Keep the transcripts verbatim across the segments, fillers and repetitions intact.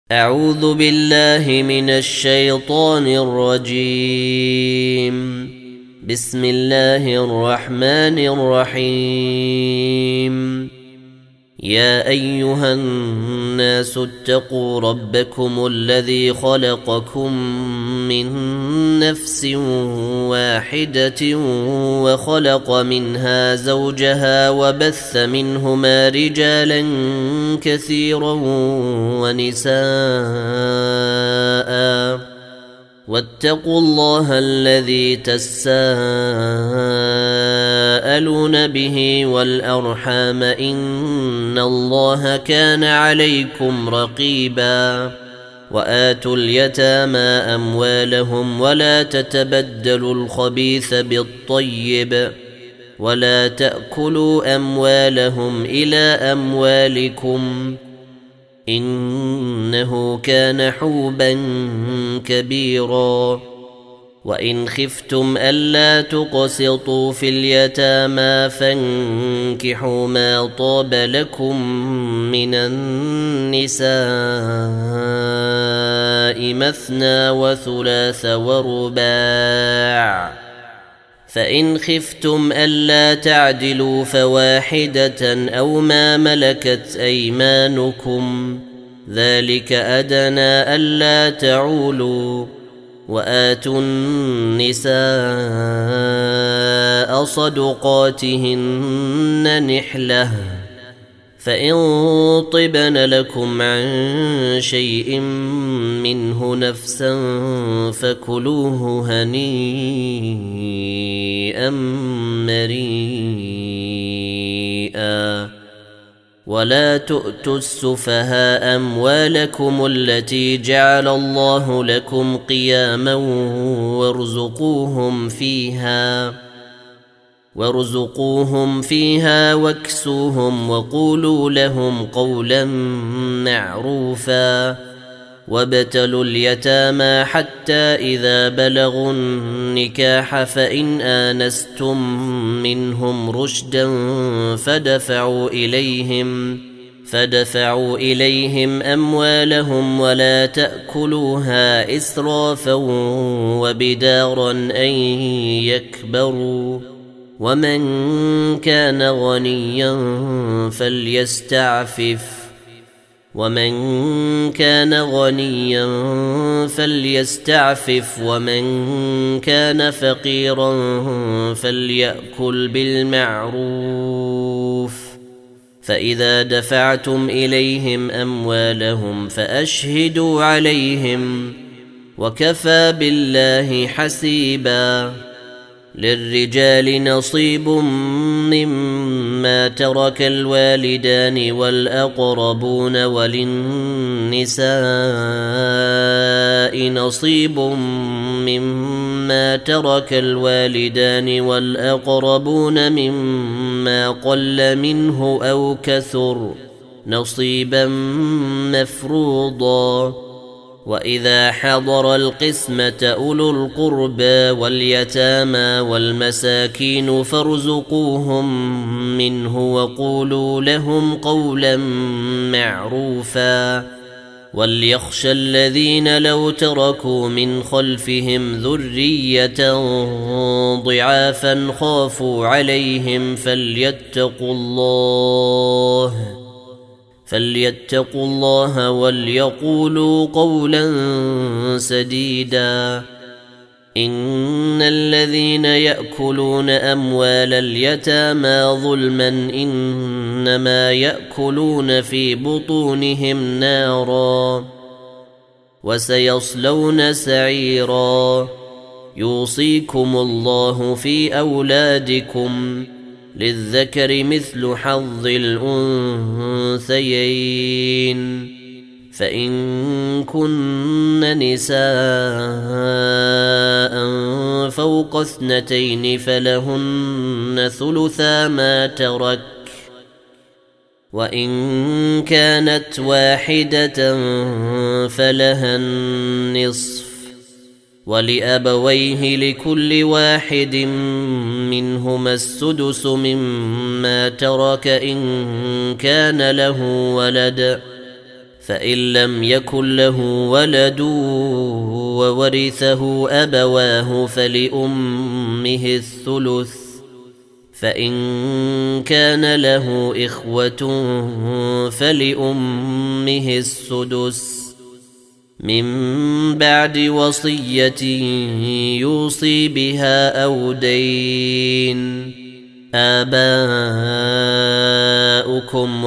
أعوذ بالله من الشيطان الرجيم. بسم الله الرحمن الرحيم. يا أيها الناس اتقوا ربكم الذي خلقكم من نفس واحدة وخلق منها زوجها وبث منهما رجالا كثيرا ونساء واتقوا الله الذي تساءلون به والأرحام إن الله كان عليكم رقيبا. وآتوا اليتامى أموالهم ولا تتبدلوا الخبيث بالطيب ولا تأكلوا أموالهم إلى أموالكم إنه كان حوبا كبيرا. وإن خفتم ألا تقسطوا في اليتامى فانكحوا ما طاب لكم من النساء مثنى وثلاث ورباع، فإن خفتم ألا تعدلوا فواحدة أو ما ملكت أيمانكم ذلك أدنى ألا تعولوا. وآتوا النساء صدقاتهن نحلة فإن طبن لكم عن شيء منه نفسا فكلوه هنيئا مريئا. ولا تؤتوا السفهاء أموالكم التي جعل الله لكم قياما وارزقوهم فيها وارزقوهم فيها واكسوهم وقولوا لهم قولا معروفا. وابتلوا اليتامى حتى إذا بلغوا النكاح فإن آنستم منهم رشدا فدفعوا إليهم فدفعوا إليهم أموالهم ولا تأكلوها إسرافا وبدارا أن يكبروا. ومن كان غنيا فليستعفف ومن كان غنيا فليستعفف ومن كان فقيرا فليأكل بالمعروف. فإذا دفعتم إليهم أموالهم فأشهدوا عليهم وكفى بالله حسيبا. للرجال نصيب مما ترك الوالدان والأقربون وللنساء نصيب مما ترك الوالدان والأقربون مما قل منه أو كثر نصيبا مفروضا. وإذا حضر القسمة أولو القربى واليتامى والمساكين فارزقوهم منه وقولوا لهم قولا معروفا. وليخشى الذين لو تركوا من خلفهم ذرية ضعافا خافوا عليهم فليتقوا الله فليتقوا الله وليقولوا قولا سديدا. إن الذين يأكلون أموال اليتامى ظلما إنما يأكلون في بطونهم نارا وسيصلون سعيرا. يوصيكم الله في أولادكم للذكر مثل حظ الأنثيين. فإن كن نساء فوق اثنتين فلهن ثلثا ما ترك وإن كانت واحدة فلها النصف ولأبويه لكل واحد منهما السدس مما ترك إن كان له ولد فإن لم يكن له ولد وورثه أبواه فلأمه الثلث، فإن كان له إخوة فلأمه السدس من بعد وصية يوصي بها أو دين. آباؤكم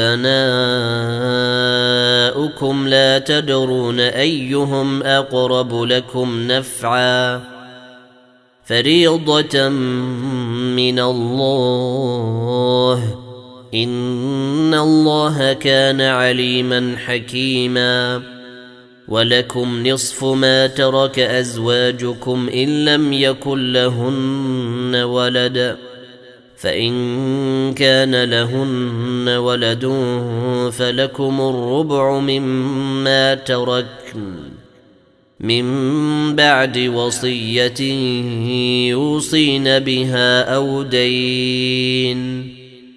وأبناؤكم لا تدرون أيهم أقرب لكم نفعا، فريضة من الله، إن الله كان عليما حكيما. ولكم نصف ما ترك أزواجكم إن لم يكن لهن ولد، فإن كان لهن ولد فلكم الربع مما تركن من بعد وصية يوصين بها أو دين،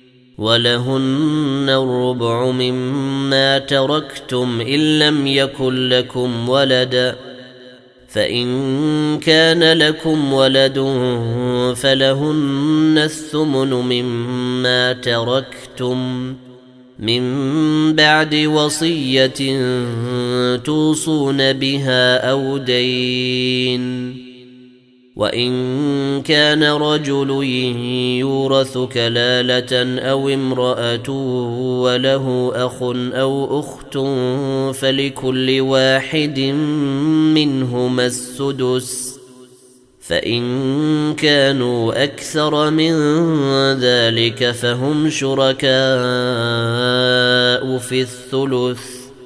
ولهن الربع مما تركتم إن لم يكن لكم ولد، فإن كان لكم ولد فلهن الثمن مما تركتم من بعد وصية توصون بها أو دين. وإن كان رجل يورث كلالة أو امرأة وله أخ أو أخت فلكل واحد منهما السدس، فإن كانوا أكثر من ذلك فهم شركاء في الثلث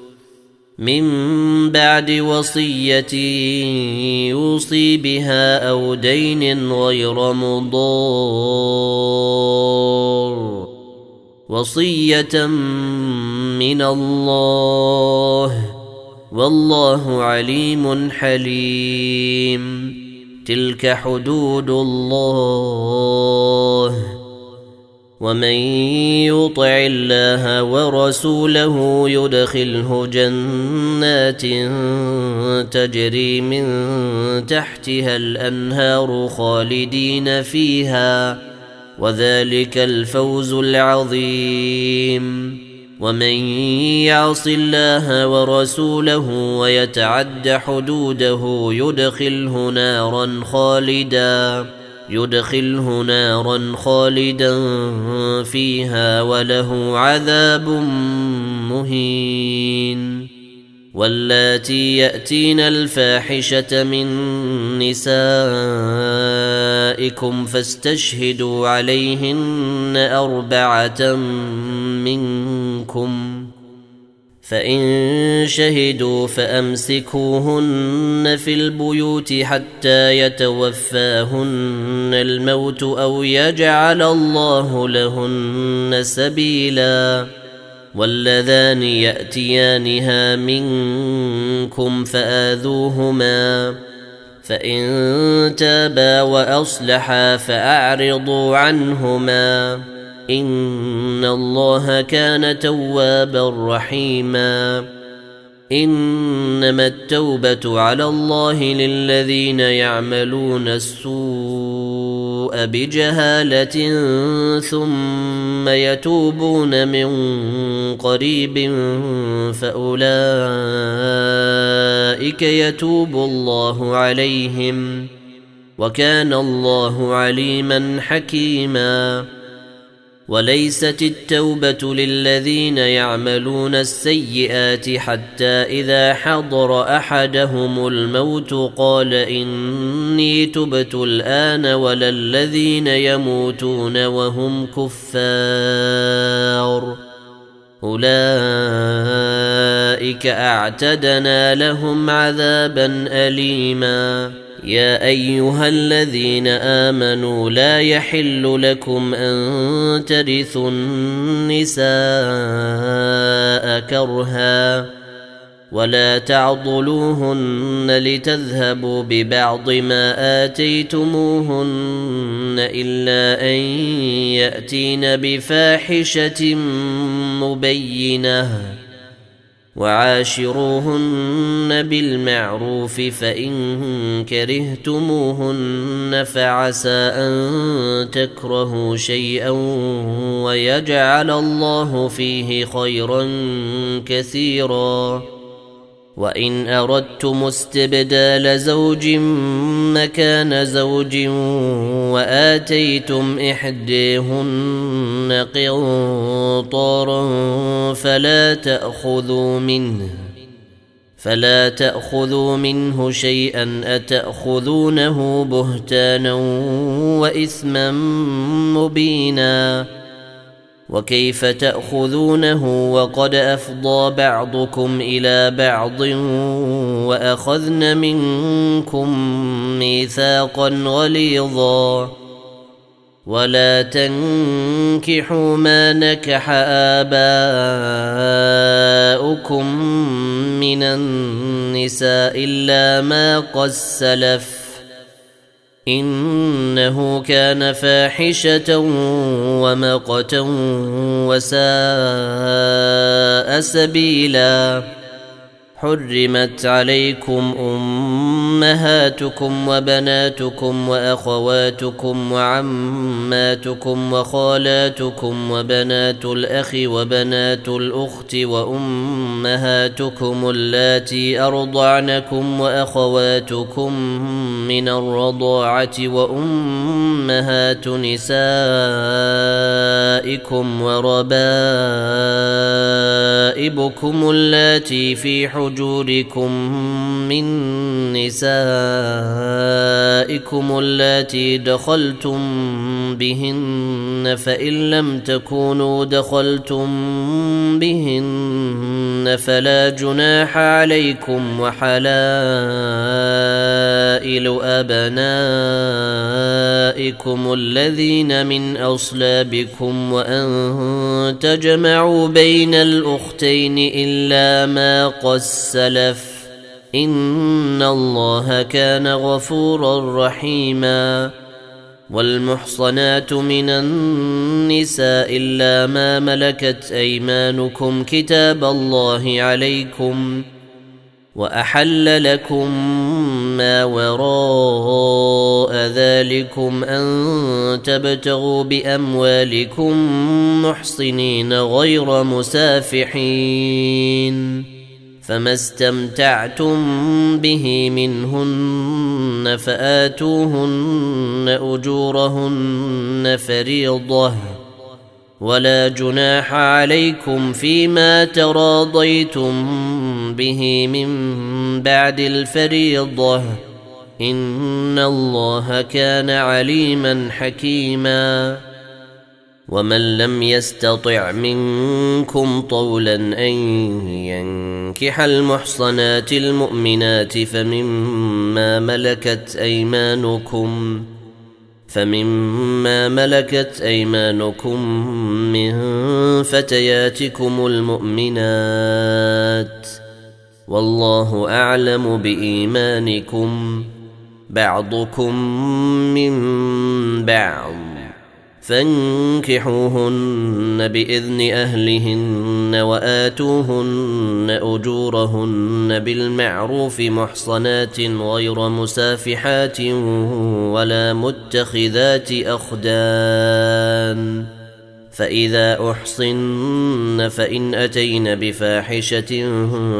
من بعد وصية يوصي بها أو دين غير مضار، وصية من الله، والله عليم حليم. تلك حدود الله، ومن يطع الله ورسوله يدخله جنات تجري من تحتها الأنهار خالدين فيها، وذلك الفوز العظيم. ومن يعص الله ورسوله ويتعد حدوده يدخله نارا خالدا يدخله نارا خالدا فيها وله عذاب مهين. واللاتي يأتين الفاحشة من نسائكم فاستشهدوا عليهن أربعة منكم، فإن شهدوا فأمسكوهن في البيوت حتى يتوفاهن الموت أو يجعل الله لهن سبيلا. واللذان يأتيانها منكم فآذوهما، فإن تابا وأصلحا فأعرضوا عنهما، إن الله كان توابا رحيما. إنما التوبة على الله للذين يعملون السوء بجهالة ثم يتوبون من قريب فأولئك يتوب الله عليهم، وكان الله عليما حكيما. وليست التوبة للذين يعملون السيئات حتى إذا حضر أحدهم الموت قال إني تبت الآن، ولا الذين يموتون وهم كفار، أولئك أعتدنا لهم عذابا أليما. يا أيها الذين آمنوا لا يحل لكم أن ترثوا النساء كرها، ولا تعضلوهن لتذهبوا ببعض ما آتيتموهن إلا أن يأتين بفاحشة مبينة، وعاشروهن بالمعروف فإن كرهتموهن فعسى أن تكرهوا شيئا ويجعل الله فيه خيرا كثيرا. وإن أردتم استبدال زوج مكان زوج وآتيتم إحديهن قنطارا فلا تأخذوا منه فلا تأخذوا منه شيئا أتأخذونه بهتانا وإثما مبينا. وكيف تأخذونه وقد أفضى بعضكم إلى بعض وأخذن منكم ميثاقا غليظا. ولا تنكحوا ما نكح آباؤكم من النساء إلا ما قد سلف إنه كان فاحشة ومقتا وساء سبيلا. حرمت عليكم أمهاتكم وبناتكم وأخواتكم وعماتكم وخالاتكم وبنات الأخ وبنات الأخت وأمهاتكم اللاتي أرضعنكم وأخواتكم من الرضاعة وأمهات نسائكم وربائبكم اللاتي في حجوركم من نسائكم اللاتي دخلتم بهن فإن لم تكونوا دخلتم بهن فلا جناح عليكم وحلائل أبنائكم الذين من أصلابكم وأن تجمعوا بين الأختين إلا ما قد سلف إن الله كان غفورا رحيما. والمحصنات من النساء إلا ما ملكت أيمانكم كتاب الله عليكم وأحل لكم ما وراء ذلكم أن تبتغوا بأموالكم محصنين غير مسافحين فما استمتعتم به منهن فآتوهن أجورهن فريضة ولا جناح عليكم فيما تراضيتم به من بعد الفريضة إن الله كان عليما حكيما. ومن لم يستطع منكم طولا أن ينكح المحصنات المؤمنات فمما ملكت أيمانكم فمما ملكت أيمانكم من فتياتكم المؤمنات والله أعلم بإيمانكم بعضكم من بعض فانكحوهن بإذن أهلهن وآتوهن أجورهن بالمعروف محصنات غير مسافحات ولا متخذات أخدان فإذا أحصن فإن أتين بفاحشة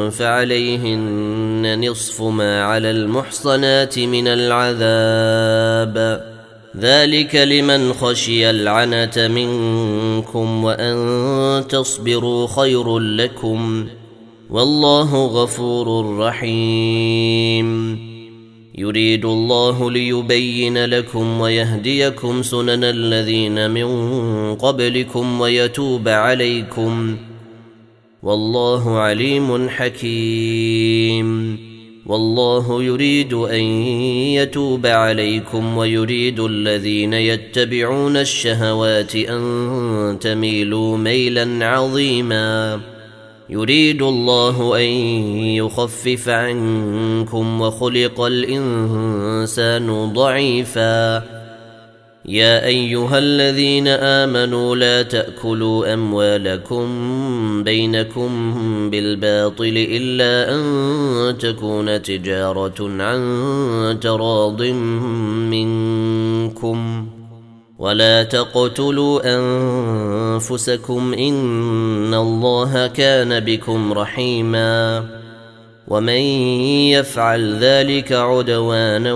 فعليهن نصف ما على المحصنات من العذاب ذلك لمن خشي العنة منكم وأن تصبروا خير لكم والله غفور رحيم. يريد الله ليبين لكم ويهديكم سنن الذين من قبلكم ويتوب عليكم والله عليم حكيم. والله يريد أن يتوب عليكم ويريد الذين يتبعون الشهوات أن تميلوا ميلا عظيما. يريد الله أن يخفف عنكم وخلق الإنسان ضعيفا يا أيها الذين آمنوا لا تأكلوا أموالكم بينكم بالباطل إلا أن تكون تجارة عن تراض منكم ولا تقتلوا أنفسكم إن الله كان بكم رحيما ومن يفعل ذلك عدوانا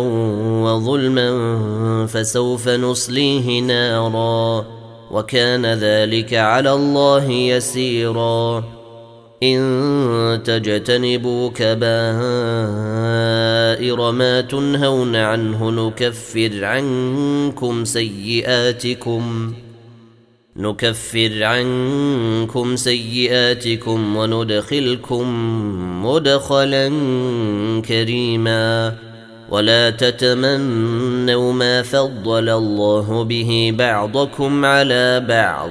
وظلما فسوف نصليه نارا وكان ذلك على الله يسيرا إن تجتنبوا كبائر ما تنهون عنه نكفر عنكم سيئاتكم نكفر عنكم سيئاتكم وندخلكم مدخلا كريما ولا تتمنوا ما فضل الله به بعضكم على بعض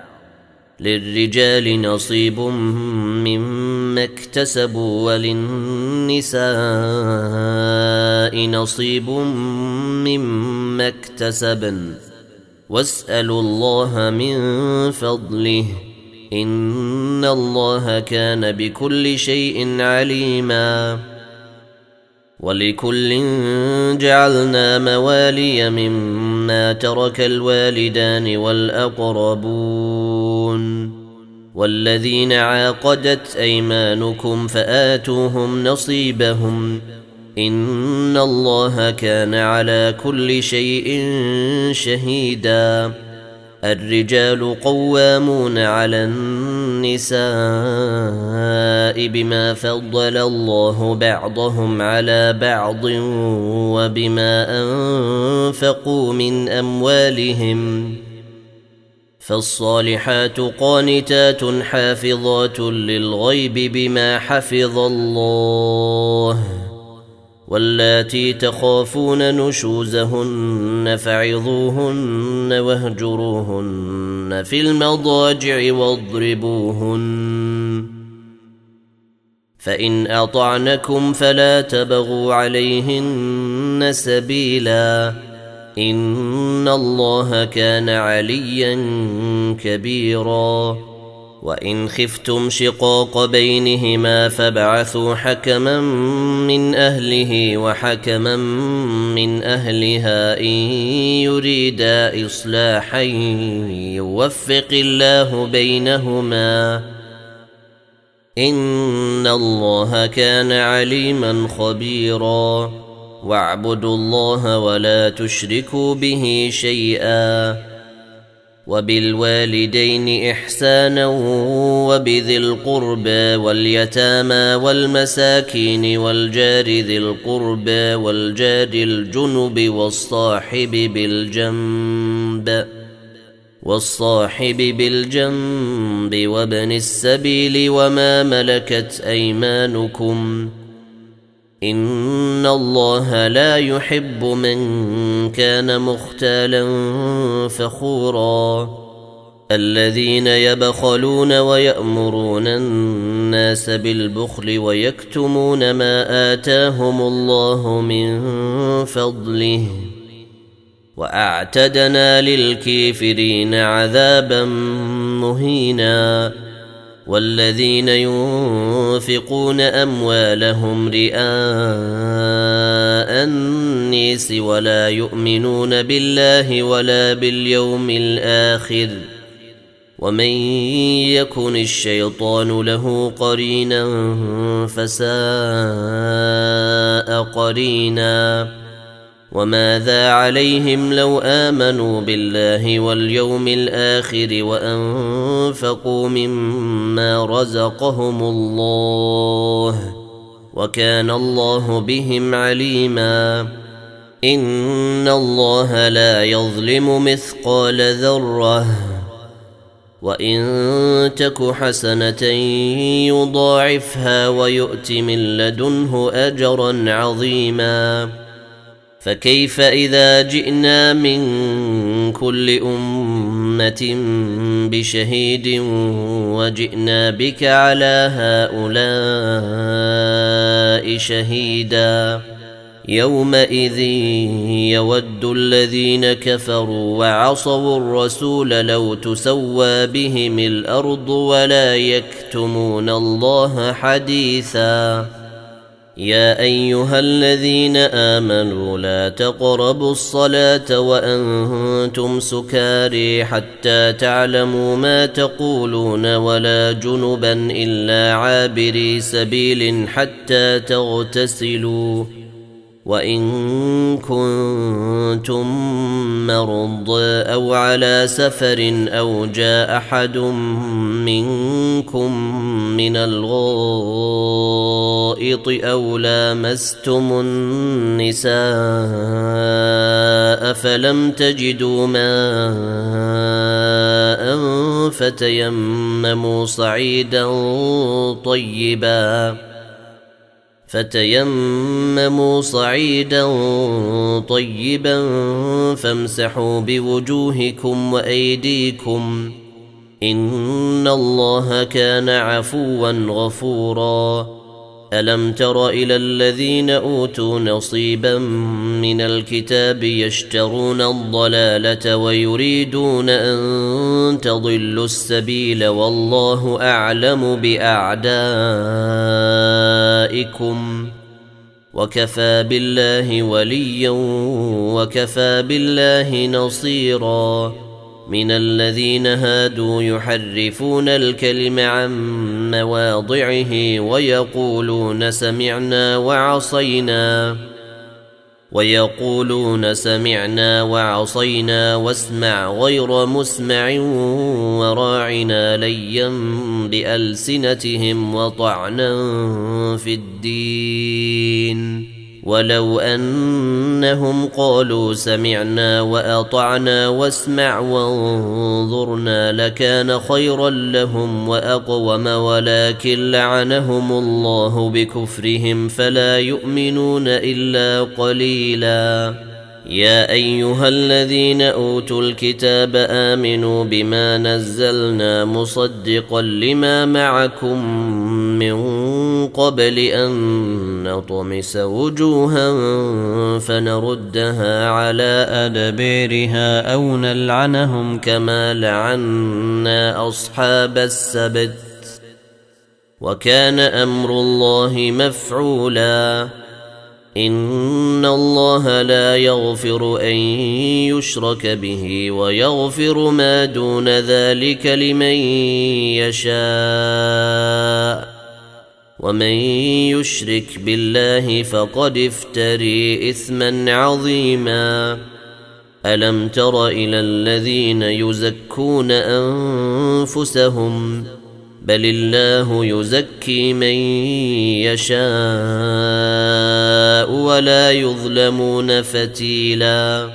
للرجال نصيب مما اكتسبوا وللنساء نصيب مما اكتسبن واسألوا الله من فضله إن الله كان بكل شيء عليما ولكل جعلنا موالي مما ترك الوالدان والأقربون والذين عاقدت أيمانكم فآتوهم نصيبهم إن الله كان على كل شيء شهيدا الرجال قوامون على النساء بما فضل الله بعضهم على بعض وبما أنفقوا من أموالهم فالصالحات قانتات حافظات للغيب بما حفظ الله واللاتي تخافون نشوزهن فعظوهن واهجروهن في المضاجع واضربوهن فإن أطعنكم فلا تبغوا عليهن سبيلا إن الله كان عليا كبيرا وإن خفتم شقاق بينهما فابعثوا حكما من أهله وحكما من أهلها إن يريدا إصلاحا يوفق الله بينهما إن الله كان عليما خبيرا واعبدوا الله ولا تشركوا به شيئا وبالوالدين إحسانا وبذي القربى واليتامى والمساكين والجار ذي القربى والجار الجنب والصاحب بالجنب والصاحب بالجنب وابن السبيل وما ملكت أيمانكم إن الله لا يحب من كان مختالا فخورا الذين يبخلون ويأمرون الناس بالبخل ويكتمون ما آتاهم الله من فضله وأعتدنا للكافرين عذابا مهينا والذين ينفقون أموالهم رئاء الناس ولا يؤمنون بالله ولا باليوم الآخر ومن يكن الشيطان له قرينا فساء قرينا وماذا عليهم لو آمنوا بالله واليوم الآخر وأنفقوا مما رزقهم الله وكان الله بهم عليما إن الله لا يظلم مثقال ذرة وإن تك حسنة يضاعفها ويؤت من لدنه أجرا عظيما فكيف إذا جئنا من كل أمة بشهيد وجئنا بك على هؤلاء شهيدا يومئذ يود الذين كفروا وعصوا الرسول لو تسوى بهم الأرض ولا يكتمون الله حديثا يا أيها الذين آمنوا لا تقربوا الصلاة وأنتم سكاري حتى تعلموا ما تقولون ولا جنبا إلا عابري سبيل حتى تغتسلوا وإن كنتم مرضى أو على سفر أو جاء أحد منكم من الغائط أو لامستم النساء فلم تجدوا ماء فتيمموا صعيدا طيبا فتيمموا صعيدا طيبا فامسحوا بوجوهكم وأيديكم إن الله كان عفوا غفورا ألم تر إلى الذين أوتوا نصيبا من الكتاب يشترون الضلالة ويريدون أن تضلوا السبيل والله أعلم بأعدائكم وكفى بالله وليا وكفى بالله نصيرا من الذين هادوا يحرفون الكلم عن مواضعه ويقولون سمعنا وعصينا ويقولون سمعنا وعصينا واسمع غير مسمع وراعنا ليا بألسنتهم وطعنا في الدين ولو أنهم قالوا سمعنا وأطعنا واسمع وانظرنا لكان خيرا لهم وأقوم ولكن لعنهم الله بكفرهم فلا يؤمنون إلا قليلا يا أيها الذين أوتوا الكتاب آمنوا بما نزلنا مصدقا لما معكم من قبل أن نطمس وجوها فنردها على أدبيرها أو نلعنهم كما لعنا أصحاب السبت وكان أمر الله مفعولا إن الله لا يغفر أن يشرك به ويغفر ما دون ذلك لمن يشاء ومن يشرك بالله فقد افتري إثما عظيما ألم تر إلى الذين يزكون أنفسهم بل الله يزكي من يشاء ولا يظلمون فتيلا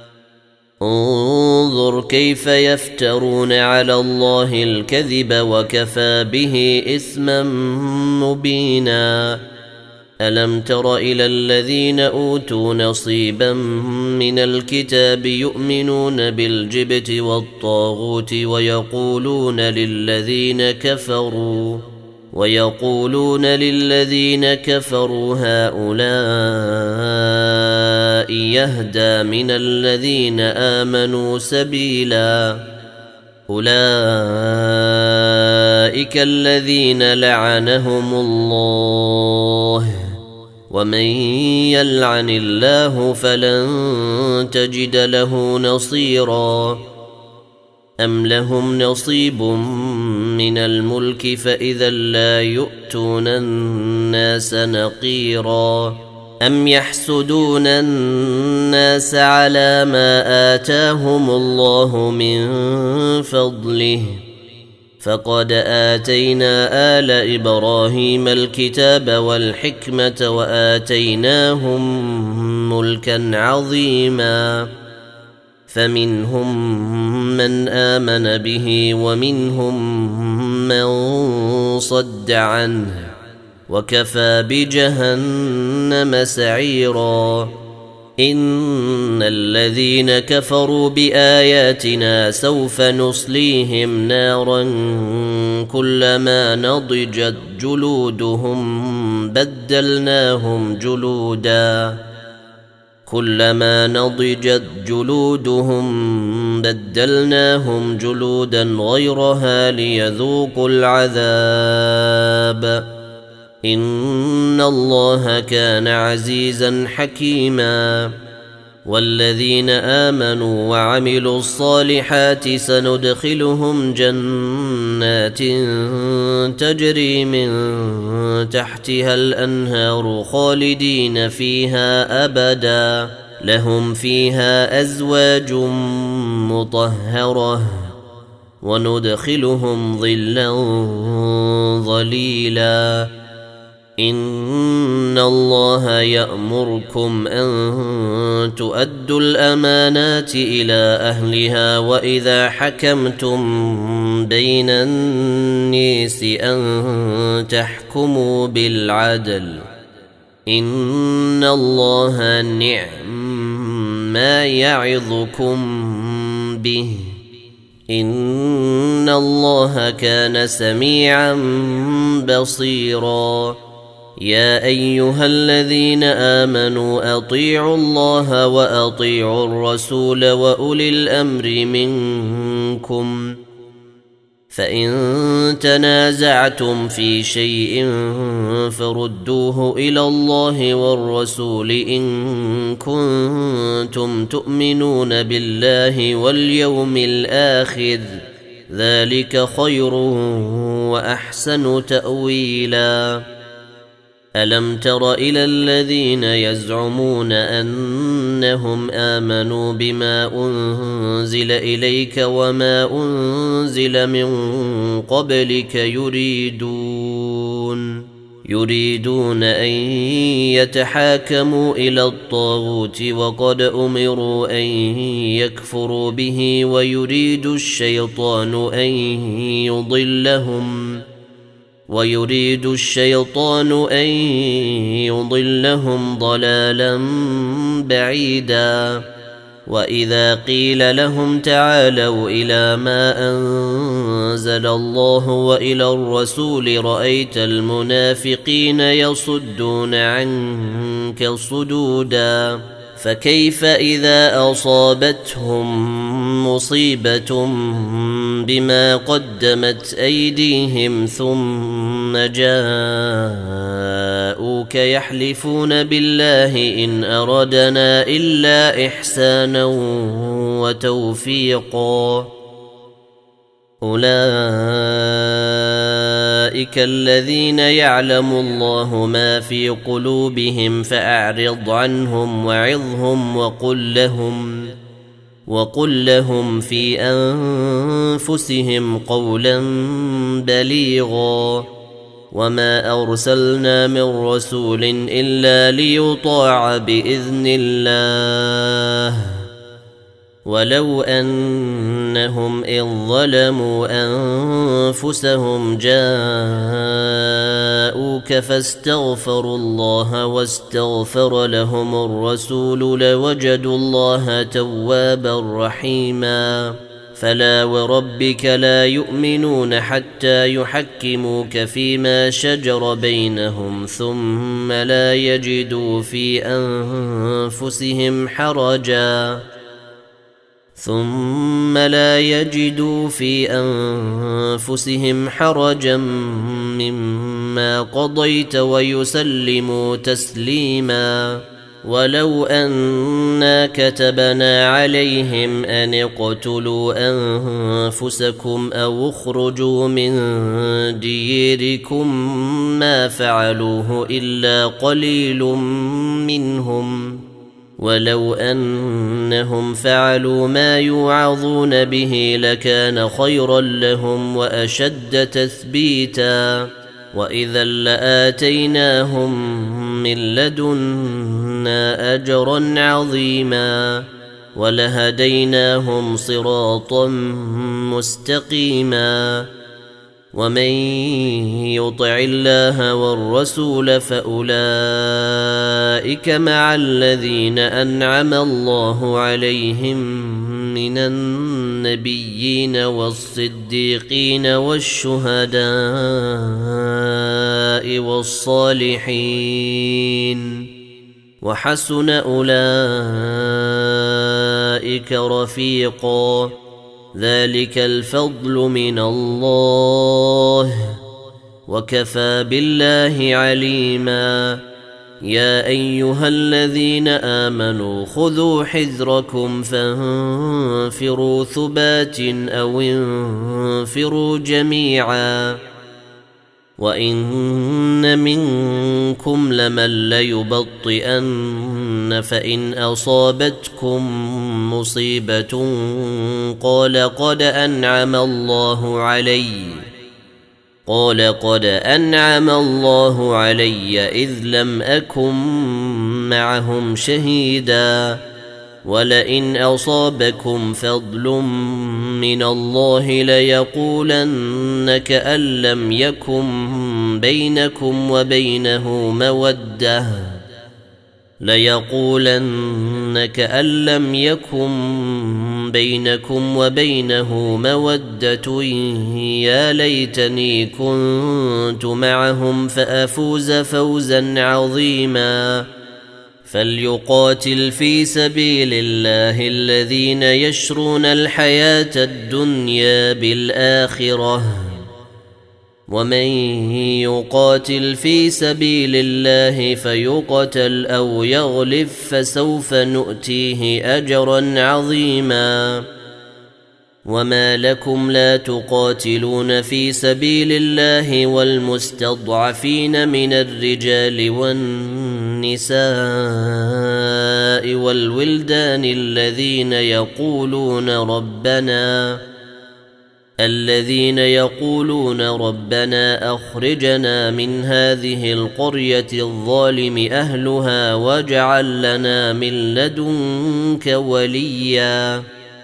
انظر كيف يفترون على الله الكذب وكفى به إثما مبينا ألم تر إلى الذين أوتوا نصيبا من الكتاب يؤمنون بالجبت والطاغوت ويقولون للذين كفروا ويقولون للذين كفروا هؤلاء يهدى من الذين آمنوا سبيلا أولئك الذين لعنهم الله ومن يلعن الله فلن تجد له نصيرا أم لهم نصيب من الملك فإذا لا يؤتون الناس نقيرا أم يحسدون الناس على ما آتاهم الله من فضله فقد آتينا آل إبراهيم الكتاب والحكمة وآتيناهم ملكا عظيما فمنهم من آمن به ومنهم من صد عنه وكفى بجهنم سعيرا إن الذين كفروا بآياتنا سوف نصليهم نارا كلما نضجت جلودهم بدلناهم جلودا كلما نضجت جلودهم بدلناهم جلودا غيرها ليذوقوا العذاب إن الله كان عزيزا حكيما والذين آمنوا وعملوا الصالحات سندخلهم جنات تجري من تحتها الأنهار خالدين فيها أبدا لهم فيها أزواج مطهرة وندخلهم ظلا ظليلا إن الله يأمركم أن تؤدوا الأمانات إلى أهلها وإذا حكمتم بين الناس أن تحكموا بالعدل إن الله نعم ما يعظكم به إن الله كان سميعا بصيرا يا أيها الذين آمنوا أطيعوا الله وأطيعوا الرسول وأولي الأمر منكم فإن تنازعتم في شيء فردوه إلى الله والرسول إن كنتم تؤمنون بالله واليوم الآخر ذلك خير وأحسن تأويلا ألم تر إلى الذين يزعمون أنهم آمنوا بما أنزل إليك وما أنزل من قبلك يريدون يريدون أن يتحاكموا إلى الطاغوت وقد أمروا أن يكفروا به ويريد الشيطان أن يضلهم ويريد الشيطان أن يضلهم ضلالا بعيدا وإذا قيل لهم تعالوا إلى ما أنزل الله وإلى الرسول رأيت المنافقين يصدون عنك صدودا فكيف إذا أصابتهم مصيبة بما قدمت أيديهم ثم جاءوك يحلفون بالله إن أردنا إلا إحسانا وتوفيقا أولئك الذين يعلم الله ما في قلوبهم فأعرض عنهم وعظهم وقل لهم وقل لهم في أنفسهم قولا بليغا وما أرسلنا من رسول إلا ليطاع بإذن الله ولو أنهم إذ ظلموا أنفسهم جاءوك فاستغفروا الله واستغفر لهم الرسول لوجدوا الله توابا رحيما فلا وربك لا يؤمنون حتى يحكموك فيما شجر بينهم ثم لا يجدوا في أنفسهم حرجا ثم لا يجدوا في أنفسهم حرجا مما قضيت ويسلموا تسليما ولو أنا كتبنا عليهم أن اقتلوا أنفسكم أو اخرجوا من ديركم ما فعلوه إلا قليل منهم ولو أنهم فعلوا ما يوعظون به لكان خيرا لهم وأشد تثبيتا وإذا لآتيناهم من لدنا أجرا عظيما ولهديناهم صراطا مستقيما ومن يطع الله والرسول فأولئك مع الذين أنعم الله عليهم من النبيين والصديقين والشهداء والصالحين وحسن أولئك رفيقا ذلك الفضل من الله وكفى بالله عليما يا أيها الذين آمنوا خذوا حذركم فانفروا ثبات أو انفروا جميعا وإن منكم لمن ليبطئن فإن أصابتكم مصيبة قال قد أنعم الله علي قال قد أنعم الله علي إذ لم أكن معهم شهيدا ولئن أصابكم فضل من الله ليقولن كأن لم يكن بينكم وبينه مودة ليقولن كأن لم يكن بينكم وبينه مودة يا ليتني كنت معهم فأفوز فوزا عظيما فليقاتل في سبيل الله الذين يشرون الحياة الدنيا بالآخرة ومن يقاتل في سبيل الله فيقتل أو يغلب فسوف نؤتيه أجرا عظيما وما لكم لا تقاتلون في سبيل الله والمستضعفين من الرجال والنساء والولدان الذين يقولون ربنا الذين يقولون ربنا أخرجنا من هذه القرية الظالم أهلها واجعل لنا من لدنك وليا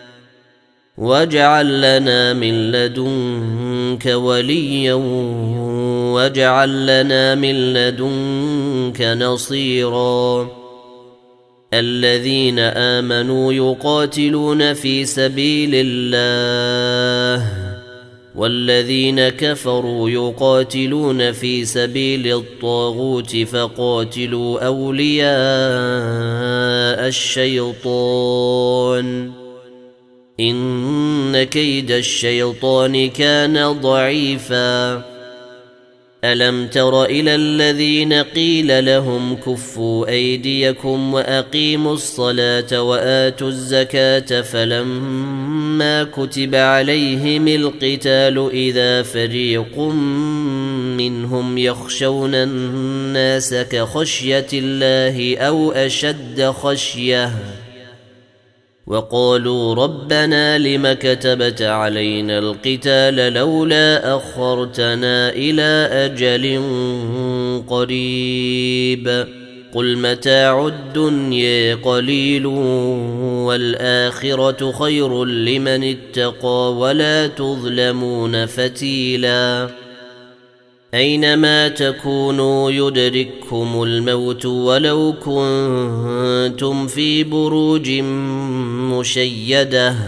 واجعل لنا من لدنك وليا واجعل لنا من لدنك نصيرا الذين آمنوا يقاتلون في سبيل الله والذين كفروا يقاتلون في سبيل الطاغوت فقاتلوا أولياء الشيطان إن كيد الشيطان كان ضعيفا ألم تر إلى الذين قيل لهم كفوا أيديكم وأقيموا الصلاة وآتوا الزكاة فلما كتب عليهم القتال إذا فريق منهم يخشون الناس كخشية الله أو أشد خشية وقالوا ربنا لم كتبت علينا القتال لولا أخرتنا إلى أجل قريب قل متاع الدنيا قليل والآخرة خير لمن اتقى ولا تظلمون فتيلا أينما تكونوا يدرككم الموت ولو كنتم في بروج مشيدة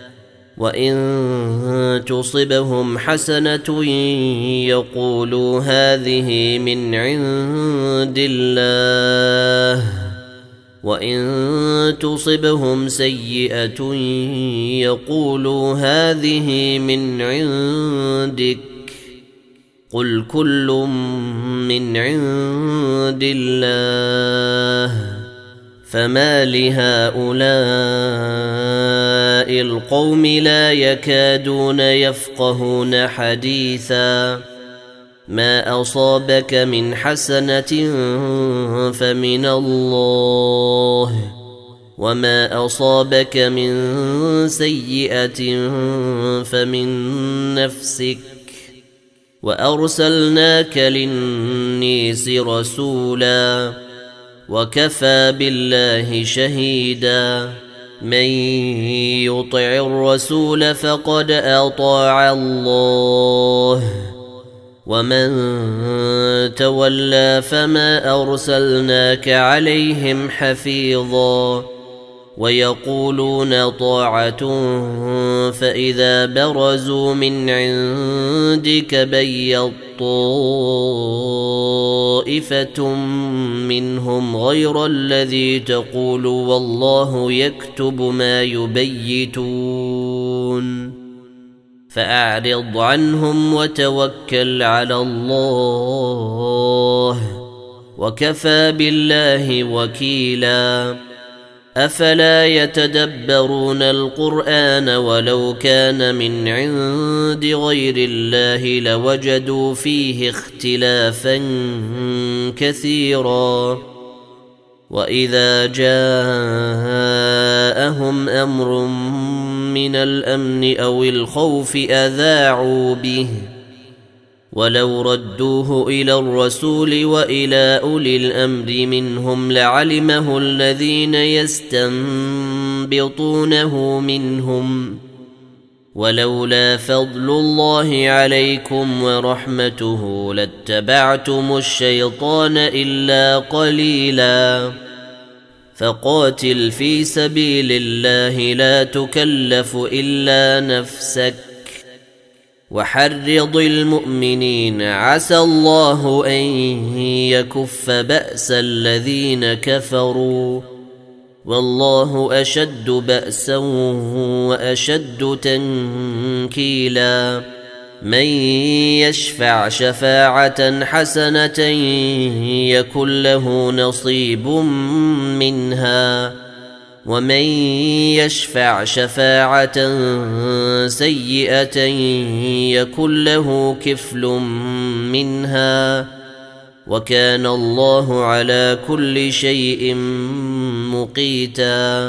وإن تصبهم حسنة يقولوا هذه من عند الله وإن تصبهم سيئة يقولوا هذه من عندك قل كل من عند الله فما لهؤلاء القوم لا يكادون يفقهون حديثا ما أصابك من حسنة فمن الله وما أصابك من سيئة فمن نفسك وأرسلناك للناس رسولا وكفى بالله شهيدا من يطع الرسول فقد أطاع الله ومن تولى فما أرسلناك عليهم حفيظا ويقولون طاعة فإذا برزوا من عندك بيض طائفة منهم غير الذي تقول والله يكتب ما يبيتون فأعرض عنهم وتوكل على الله وكفى بالله وكيلا أفلا يتدبرون القرآن ولو كان من عند غير الله لوجدوا فيه اختلافا كثيرا وإذا جاءهم أمر من الأمن أو الخوف أذاعوا به ولو ردوه إلى الرسول وإلى أولي الأمر منهم لعلمه الذين يستنبطونه منهم ولولا فضل الله عليكم ورحمته لاتبعتم الشيطان إلا قليلا فقاتل في سبيل الله لا تكلف إلا نفسك وحرض المؤمنين عسى الله أن يكف بأس الذين كفروا والله أشد بأسا وأشد تنكيلا من يشفع شفاعة حسنة يكن له نصيب منها ومن يشفع شفاعة سيئة يكن له كفل منها وكان الله على كل شيء مقيتا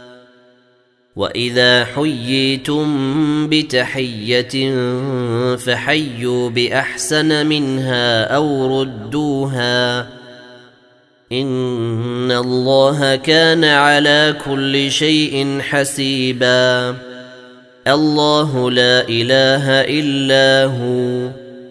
وإذا حييتم بتحية فحيوا بأحسن منها أو ردوها إن الله كان على كل شيء حسيبا الله لا إله إلا هو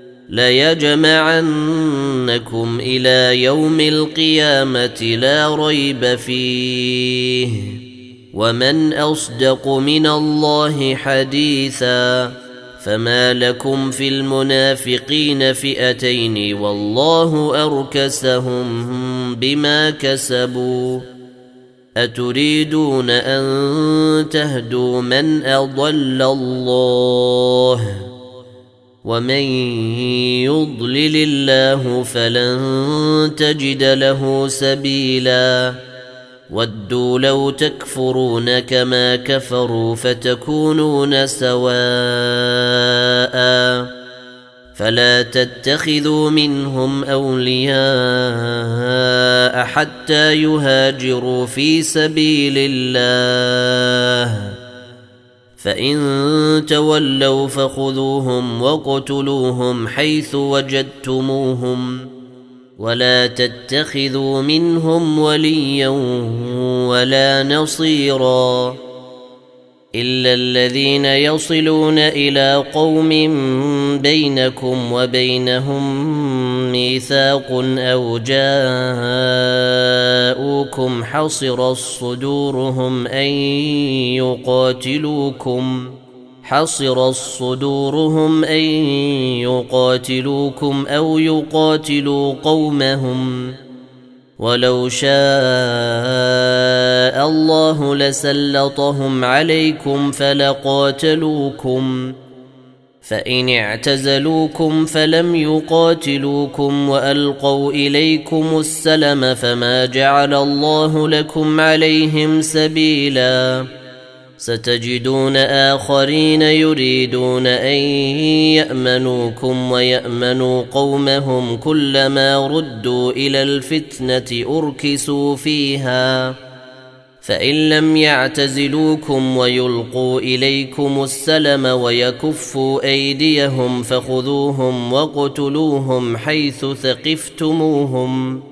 ليجمعنكم إلى يوم القيامة لا ريب فيه ومن أصدق من الله حديثا فما لكم في المنافقين فئتين والله أركسهم بما كسبوا أتريدون أن تهدوا من أضل الله ومن يضلل الله فلن تجد له سبيلا ودوا لو تكفرون كما كفروا فتكونون سواء فلا تتخذوا منهم أولياء حتى يهاجروا في سبيل الله فإن تولوا فخذوهم وقتلوهم حيث وجدتموهم ولا تتخذوا منهم وليا ولا نصيرا إلا الذين يصلون إلى قوم بينكم وبينهم ميثاق أو جاءوكم حصرت صدورهم أن يقاتلوكم حصرت صدورهم أن يقاتلوكم أو يقاتلوا قومهم ولو شاء الله لسلطهم عليكم فلقاتلوكم فإن اعتزلوكم فلم يقاتلوكم وألقوا إليكم السلم فما جعل الله لكم عليهم سبيلا ستجدون آخرين يريدون أن يأمنوكم ويأمنوا قومهم كلما ردوا إلى الفتنة أركسوا فيها فإن لم يعتزلوكم ويلقوا إليكم السلم ويكفوا أيديهم فخذوهم وقتلوهم حيث ثقفتموهم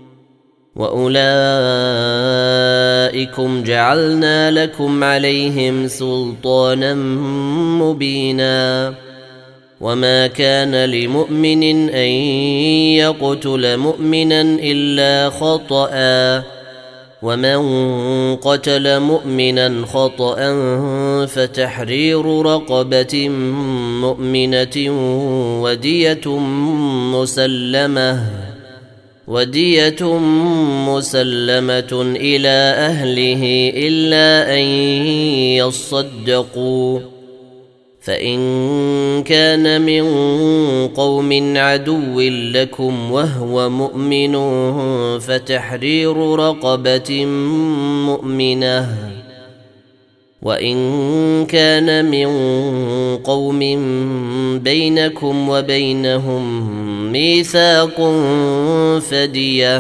وأولئكم جعلنا لكم عليهم سلطانا مبينا وما كان لمؤمن أن يقتل مؤمنا إلا خطأ ومن قتل مؤمنا خطأ فتحرير رقبة مؤمنة ودية مسلمة ودية مسلمة إلى أهله إلا أن يصدقوا، فإن كان من قوم عدو لكم وهو مؤمن فتحرير رقبة مؤمنة، وإن كان من قوم بينكم وبينهم ميثاق فدية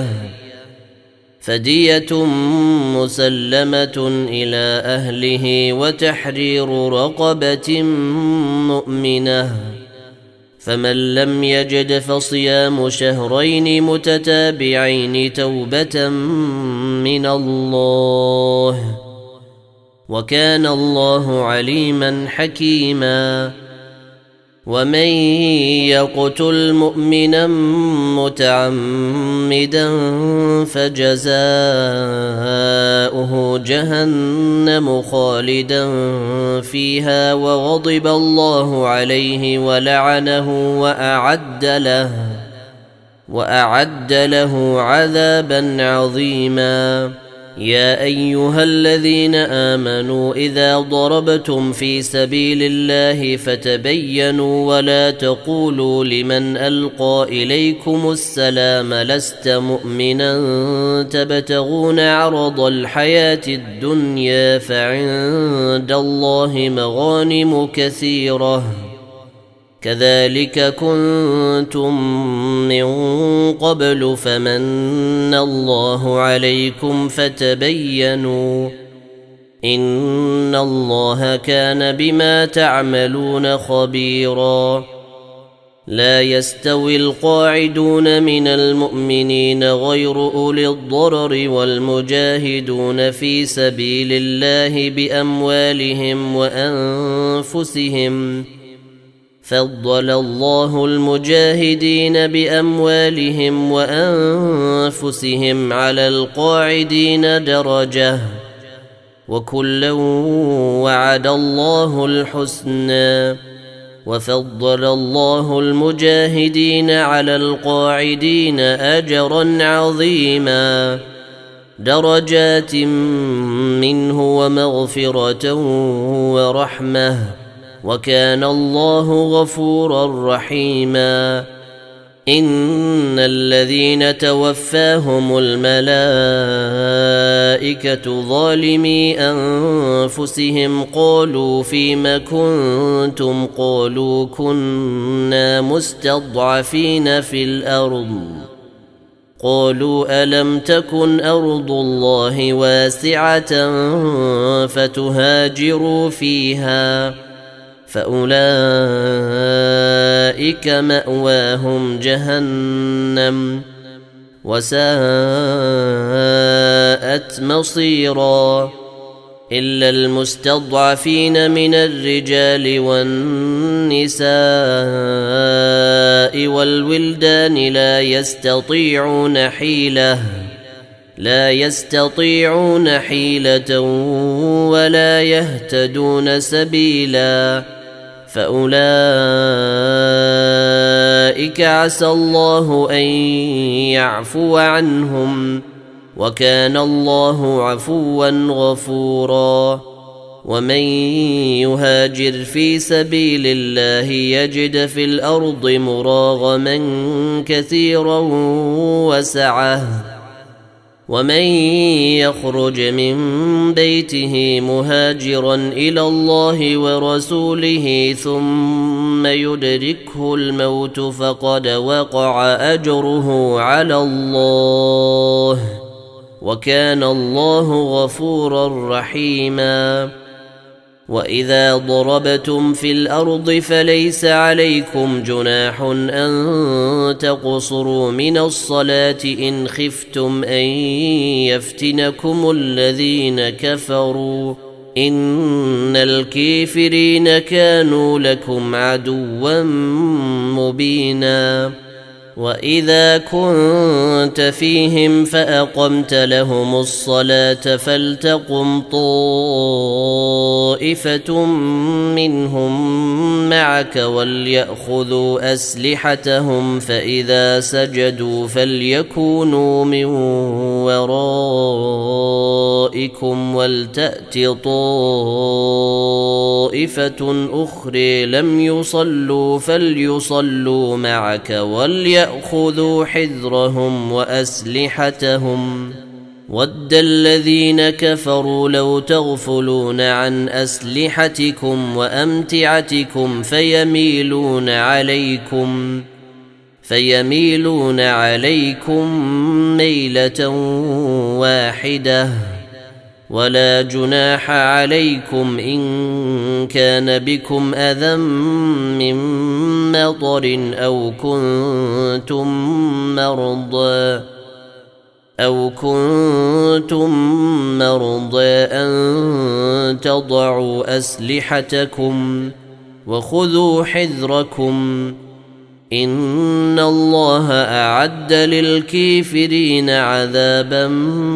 فدية مسلمة إلى أهله وتحرير رقبة مؤمنة، فمن لم يجد فصيام شهرين متتابعين توبة من الله، وكان الله عليما حكيما. ومن يقتل مؤمنا متعمدا فجزاؤه جهنم خالدا فيها وغضب الله عليه ولعنه وأعد له وأعد له عذابا عظيما. يا أيها الذين آمنوا إذا ضربتم في سبيل الله فتبينوا ولا تقولوا لمن ألقى إليكم السلام لست مؤمنا تبتغون عرض الحياة الدنيا فعند الله مغانم كثيرة كذلك كنتم من قبل فمن الله عليكم فتبينوا إن الله كان بما تعملون خبيرا. لا يستوي القاعدون من المؤمنين غير أولي الضرر والمجاهدون في سبيل الله بأموالهم وأنفسهم، فضل الله المجاهدين بأموالهم وأنفسهم على القاعدين درجة، وكلا وعد الله الحسنى، وفضل الله المجاهدين على القاعدين أجرا عظيما درجات منه ومغفرة ورحمة، وكان الله غفورا رحيما. إن الذين توفاهم الملائكة ظالمي أنفسهم قالوا فيم كنتم قالوا كنا مستضعفين في الأرض قالوا ألم تكن أرض الله واسعة فتهاجروا فيها فأولئك مأواهم جهنم وساءت مصيرا. إلا المستضعفين من الرجال والنساء والولدان لا يستطيعون حيلة لا يستطيعون حيلة ولا يهتدون سبيلا، فأولئك عسى الله أن يعفو عنهم، وكان الله عفوا غفورا. ومن يهاجر في سبيل الله يجد في الأرض مراغما كثيرا وسعة، ومن يخرج من بيته مهاجرا إلى الله ورسوله ثم يدركه الموت فقد وقع أجره على الله، وكان الله غفورا رحيما. وإذا ضربتم في الأرض فليس عليكم جناح أن تقصروا من الصلاة إن خفتم أن يفتنكم الذين كفروا إن الكافرين كانوا لكم عدوا مبينا. وإذا كنت فيهم فأقمت لهم الصلاة فلتقم طائفة منهم معك وليأخذوا أسلحتهم فإذا سجدوا فليكونوا من ورائكم ولتأت طائفة أخرى لم يصلوا فليصلوا معك وليأخذوا يأخذوا حذرهم وأسلحتهم ود الذين كفروا لو تغفلون عن أسلحتكم وأمتعتكم فيميلون عليكم فيميلون عليكم ميلة واحدة ولا جناح عليكم إن كان بكم أذى من مطر أو كنتم مرضى أو كنتم مرضى أن تضعوا أسلحتكم وخذوا حذركم إن الله أعد للكافرين عذابا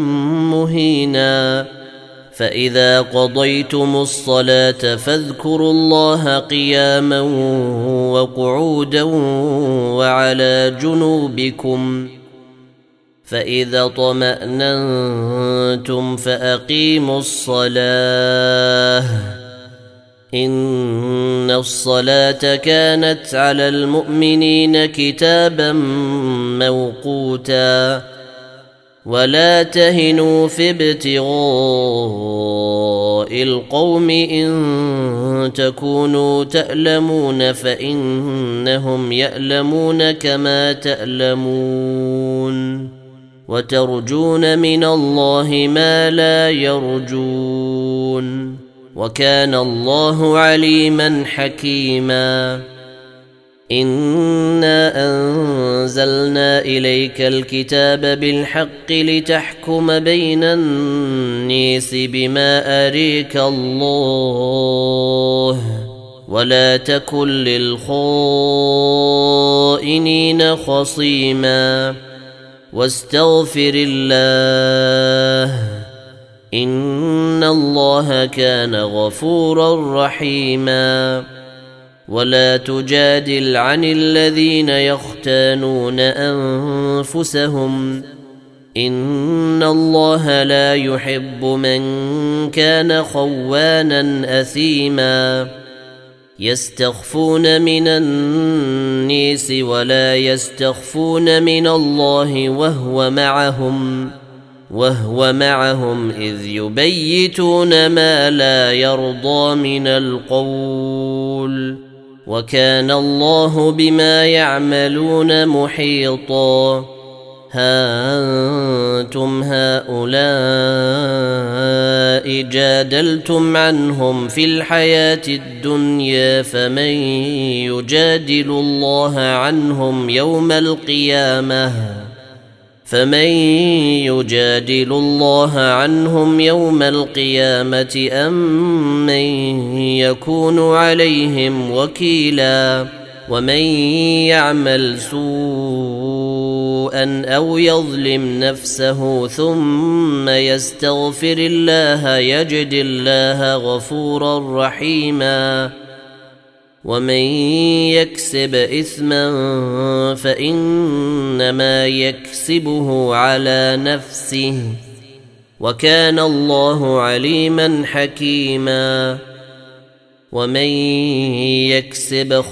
مهينا فإذا قضيتم الصلاة فاذكروا الله قياما وقعودا وعلى جنوبكم فإذا طمأننتم فأقيموا الصلاة إن الصلاة كانت على المؤمنين كتابا موقوتا ولا تهنوا في ابتغاء القوم إن تكونوا تألمون فإنهم يألمون كما تألمون وترجون من الله ما لا يرجون وكان الله عليما حكيما إنا أنزلنا إليك الكتاب بالحق لتحكم بين الناس بما أريك الله ولا تكن للخائنين خصيما واستغفر الله إن الله كان غفورا رحيما ولا تجادل عن الذين يختانون أنفسهم إن الله لا يحب من كان خوانا أثيما يستخفون من الناس ولا يستخفون من الله وهو معهم وهو معهم إذ يبيتون ما لا يرضى من القول وكان الله بما يعملون محيطا ها أنتم هؤلاء جادلتم عنهم في الحياة الدنيا فمن يجادل الله عنهم يوم القيامة فمن يجادل الله عنهم يوم القيامة أم من يكون عليهم وكيلا ومن يعمل سوءا أو يظلم نفسه ثم يستغفر الله يجد الله غفورا رحيما ومن يكسب إثما فإنما يكسبه على نفسه وكان الله عليما حكيما ومن يكسب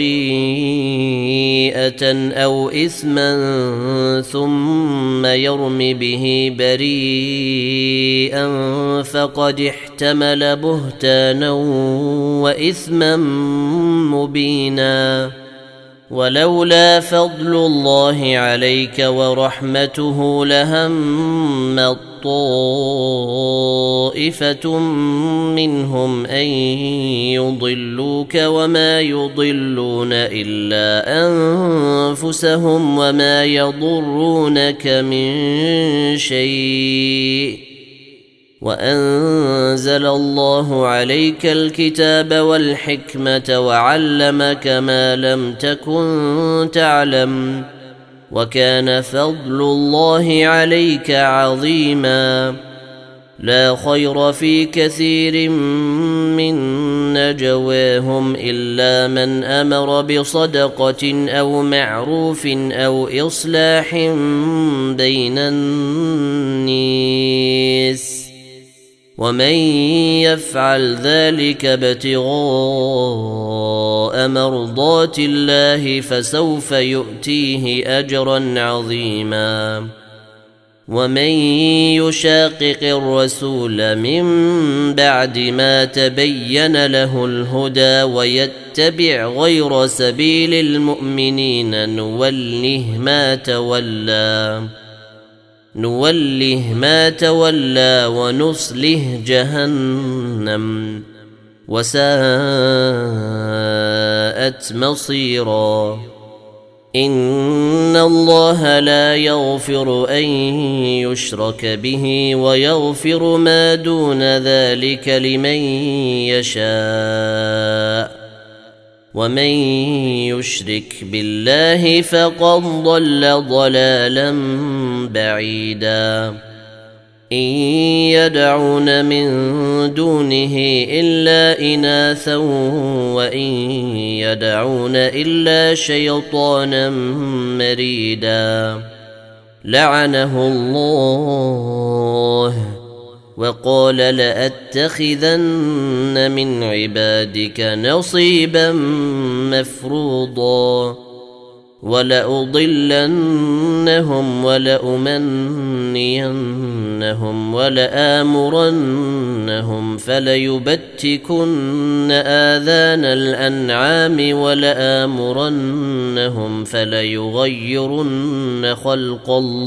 خطيئة أو إثما ثم يرم به بريئا فقد احتمل بهتانا وإثما مبينا ولولا فضل الله عليك ورحمته لهم طائفة منهم أن يضلوك وما يضلون إلا أنفسهم وما يضرونك من شيء وأنزل الله عليك الكتاب والحكمة وعلمك ما لم تكن تعلم وكان فضل الله عليك عظيما. لا خير في كثير من نجواهم إلا من أمر بصدقة أو معروف أو إصلاح بين الناس، ومن يفعل ذلك ابتغاء مرضات الله فسوف يؤتيه أجرا عظيما. ومن يشاقق الرسول من بعد ما تبين له الهدى ويتبع غير سبيل المؤمنين نوله ما تولى نوله ما تولى ونصله جهنم وساءت مصيرا. إن الله لا يغفر أن يشرك به ويغفر ما دون ذلك لمن يشاء، ومن يشرك بالله فقد ضل ضلالا بعيدا. إن يدعون من دونه إلا إناثا وإن يدعون إلا شيطانا مريدا لعنه الله وقال لأتخذن من عبادك نصيبا مفروضا ولأضلنهم ولأمنينهم ولآمرنهم فليبتكن آذان الأنعام ولآمرنهم فليغيرن خلق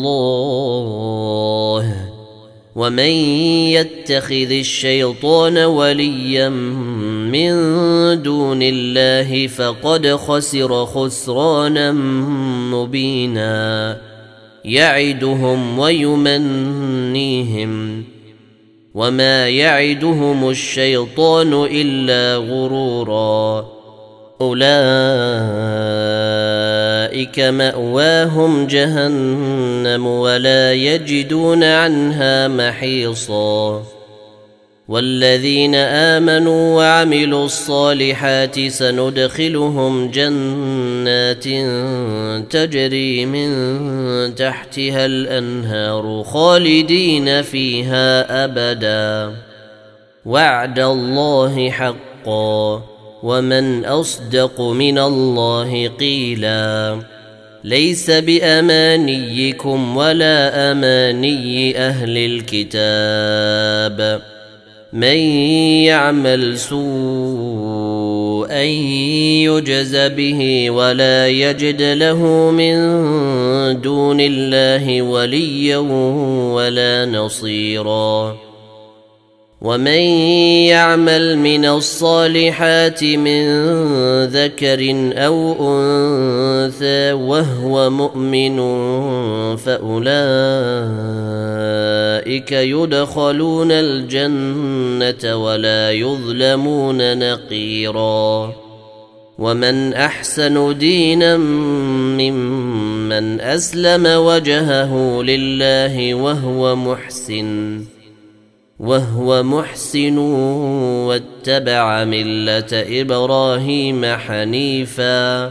الله. ومن يتخذ الشيطان وليا من دون الله فقد خسر خسرانا مبينا. يعدهم ويمنيهم وما يعدهم الشيطان إلا غرورا. أولئك مأواهم جهنم ولا يجدون عنها محيصا. والذين آمنوا وعملوا الصالحات سندخلهم جنات تجري من تحتها الأنهار خالدين فيها أبدا وعد الله حقا ومن أصدق من الله قيلا. ليس بأمانيكم ولا أماني أهل الكتاب، من يعمل سوءا يجز به ولا يجد له من دون الله وليا ولا نصيرا. ومن يعمل من الصالحات من ذكر أو أنثى وهو مؤمن فأولئك يدخلون الجنة ولا يظلمون نقيرا. ومن أحسن دينا ممن أسلم وجهه لله وهو محسن وهو محسن واتبع ملة إبراهيم حنيفا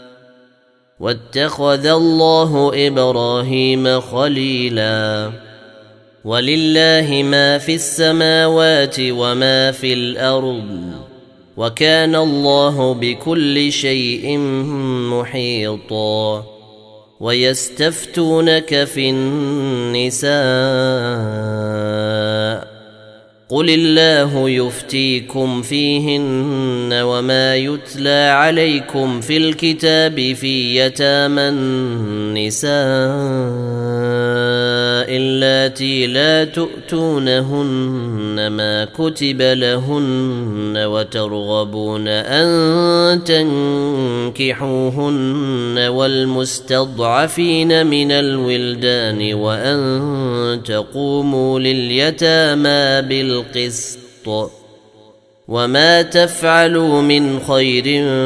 واتخذ الله إبراهيم خليلا. ولله ما في السماوات وما في الأرض وكان الله بكل شيء محيطا. ويستفتونك في النساء قل الله يفتيكم فيهن وما يتلى عليكم في الكتاب في يتامى النساء اللاتي لا تؤتونهن ما كتب لهن وترغبون أن تنكحوهن والمستضعفين من الولدان وأن تقوموا لليتامى بالقسط وما تفعلوا من خير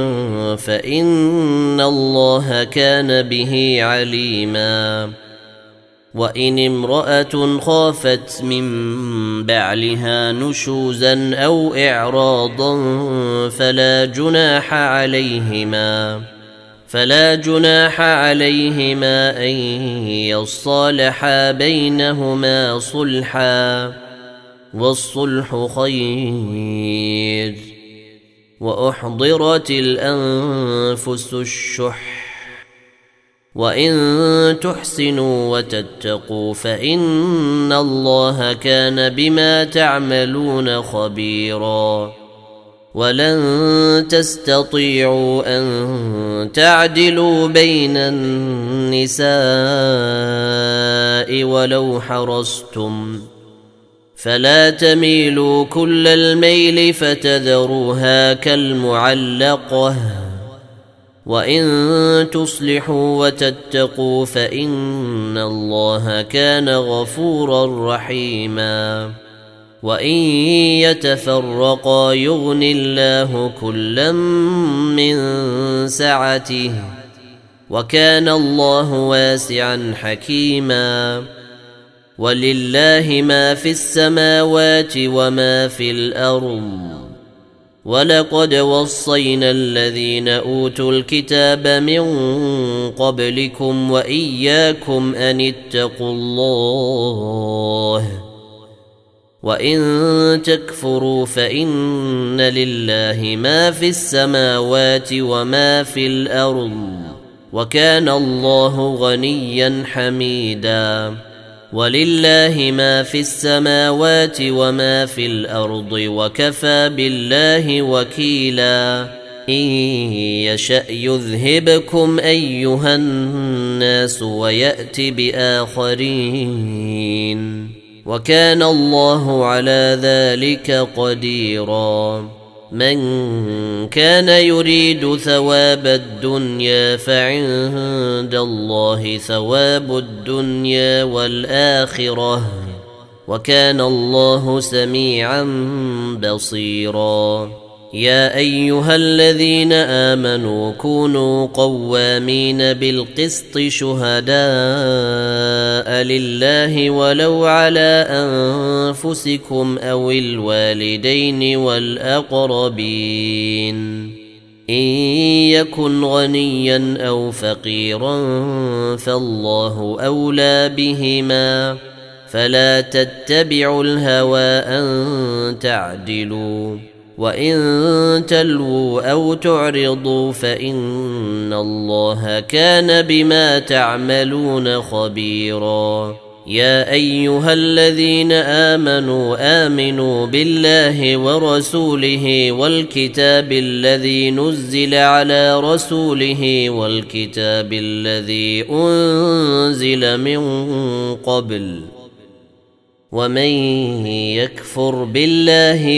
فإن الله كان به عليما وإن امرأة خافت من بعلها نشوزا أو إعراضا فلا جناح عليهما فلا جناح عليهما أن يصالحا بينهما صلحا والصلح خير وأحضرت الأنفس الشح وإن تحسنوا وتتقوا فإن الله كان بما تعملون خبيرا ولن تستطيعوا أن تعدلوا بين النساء ولو حرصتم فلا تميلوا كل الميل فتذروها كالمعلقة وإن تصلحوا وتتقوا فإن الله كان غفورا رحيما وإن يتفرقا يغن الله كلا من سعته وكان الله واسعا حكيما ولله ما في السماوات وما في الأرض ولقد وصينا الذين أوتوا الكتاب من قبلكم وإياكم أن اتقوا الله وإن تكفروا فإن لله ما في السماوات وما في الأرض وكان الله غنيا حميدا ولله ما في السماوات وما في الأرض وكفى بالله وكيلا إن يشأ يذهبكم أيها الناس ويأت بآخرين وكان الله على ذلك قديرا من كان يريد ثواب الدنيا فعند الله ثواب الدنيا والآخرة وكان الله سميعا بصيرا يا أيها الذين آمنوا كونوا قوامين بالقسط شهداء لله ولو على أنفسكم أو الوالدين والأقربين إن يكن غنيا أو فقيرا فالله أولى بهما فلا تتبعوا الهوى أن تعدلوا وإن تلووا أو تعرضوا فإن الله كان بما تعملون خبيرا يا أيها الذين آمنوا آمنوا بالله ورسوله والكتاب الذي نزل على رسوله والكتاب الذي أنزل من قبل ومن يكفر بالله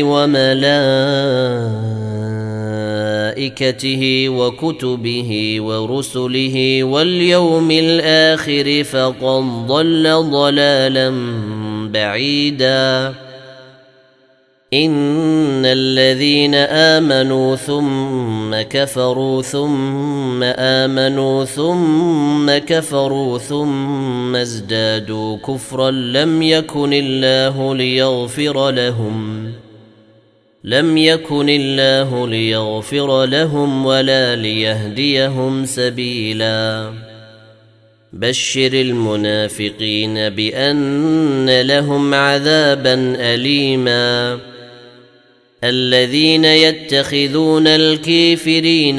وملائكته وكتبه ورسله واليوم الآخر فقد ضل ضلالا بعيدا إن الذين آمنوا ثم كفروا ثم آمنوا ثم كفروا ثم ازدادوا كفرا لم يكن الله ليغفر لهم لم يكن الله ليغفر لهم ولا ليهديهم سبيلا بشر المنافقين بأن لهم عذابا أليما الذين يتخذون الكافرين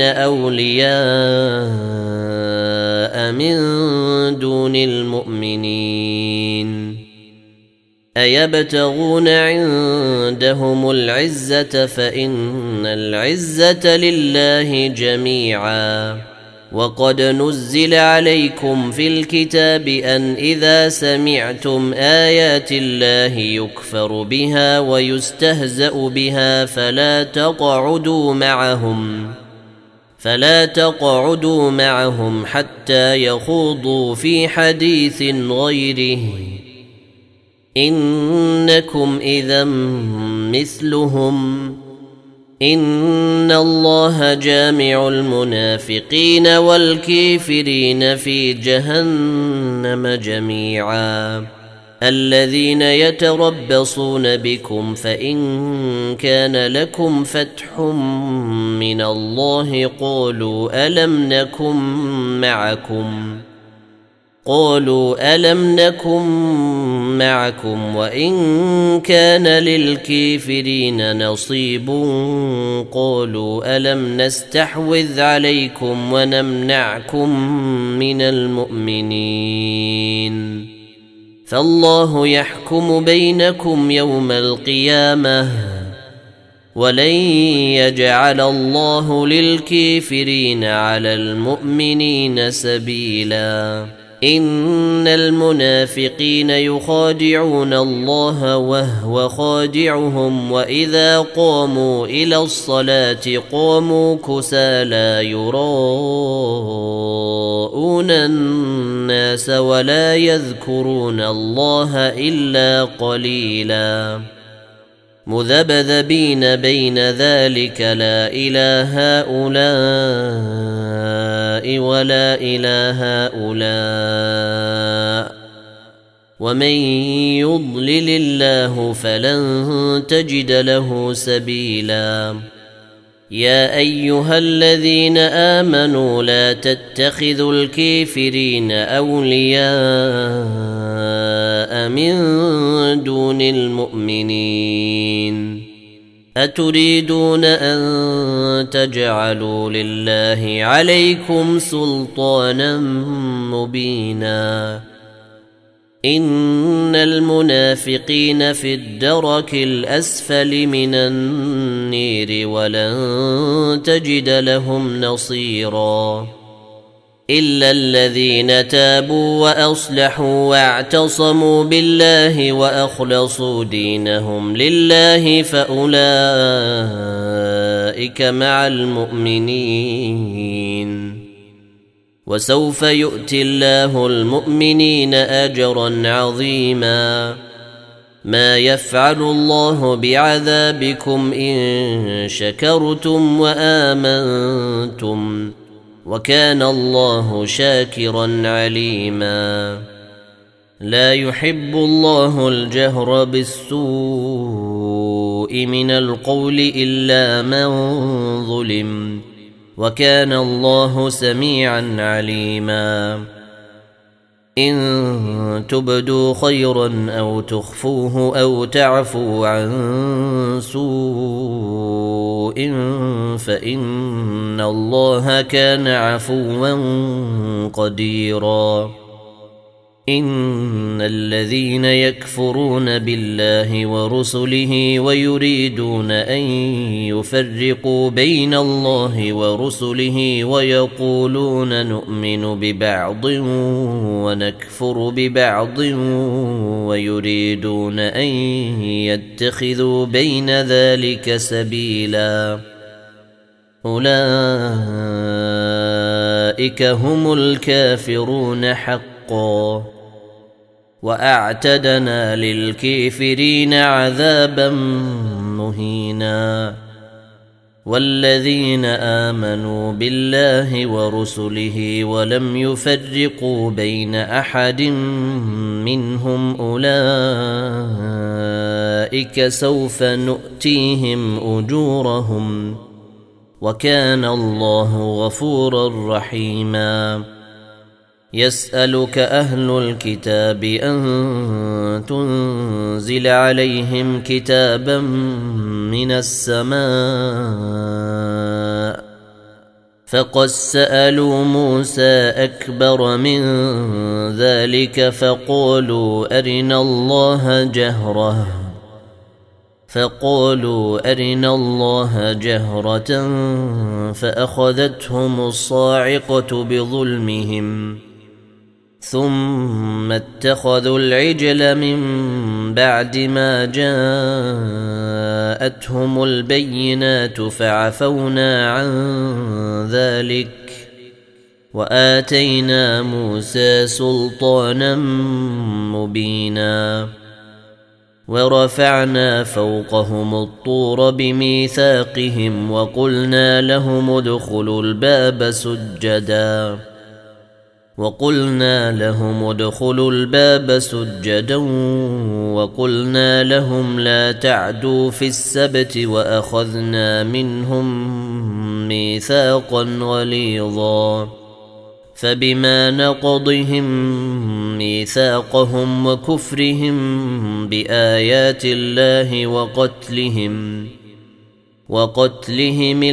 أولياء من دون المؤمنين أيبتغون عندهم العزة فإن العزة لله جميعا وقد نزل عليكم في الكتاب أن إذا سمعتم آيات الله يكفر بها ويستهزأ بها فلا تقعدوا معهم فلا تقعدوا معهم حتى يخوضوا في حديث غيره إنكم إذا مثلهم إن الله جامع المنافقين والكافرين في جهنم جميعا. الذين يتربصون بكم فإن كان لكم فتح من الله قالوا ألم نكن معكم قالوا ألم نكن معكم وإن كان للكافرين نصيب قالوا ألم نستحوذ عليكم ونمنعكم من المؤمنين فالله يحكم بينكم يوم القيامة ولن يجعل الله للكافرين على المؤمنين سبيلا. إن المنافقين يخادعون الله وهو خادعهم وإذا قاموا إلى الصلاة قاموا كسالى يراءون الناس ولا يذكرون الله إلا قليلا مذبذبين بين ذلك لا إله هؤلاء ولا إله هؤلاء ومن يضلل الله فلن تجد له سبيلا. يا أيها الذين آمنوا لا تتخذوا الكافرين أولياء من دون المؤمنين أتريدون أن تجعلوا لله عليكم سلطانا مبينا. إن المنافقين في الدرك الأسفل من النير ولن تجد لهم نصيرا إلا الذين تابوا وأصلحوا واعتصموا بالله وأخلصوا دينهم لله فأولئك مع المؤمنين وسوف يؤتي الله المؤمنين أجرا عظيما. ما يفعل الله بعذابكم إن شكرتم وآمنتم وكان الله شاكرا عليما. لا يحب الله الجهر بالسوء من القول إلا من ظلم وكان الله سميعا عليما. إن تبدوا خيرا أو تخفوه أو تعفوا عن سوء فإن الله كان عفوا قديرا. إن الذين يكفرون بالله ورسله ويريدون أن يفرقوا بين الله ورسله ويقولون نؤمن ببعض ونكفر ببعض ويريدون أن يتخذوا بين ذلك سبيلا أولئك هم الكافرون حقا وأعتدنا للكافرين عذابا مهينا. والذين آمنوا بالله ورسله ولم يفرقوا بين أحد منهم أولئك سوف نؤتيهم أجورهم وكان الله غفورا رحيما. يسألك أهل الكتاب أن تنزل عليهم كتابا من السماء فقد سألوا موسى أكبر من ذلك فقالوا أرنا الله جهرة فقالوا أرنا الله جهرة فأخذتهم الصاعقة بظلمهم ثم اتخذوا العجل من بعد ما جاءتهم البينات فعفونا عن ذلك وآتينا موسى سلطانا مبينا. ورفعنا فوقهم الطور بميثاقهم وقلنا لهم ادخلوا الباب سجدا وقلنا لهم ادخلوا الباب سجدا وقلنا لهم لا تعدوا في السبت وأخذنا منهم ميثاقا غليظا فبما نقضهم ميثاقهم وكفرهم بآيات الله وقتلهم وقتلهم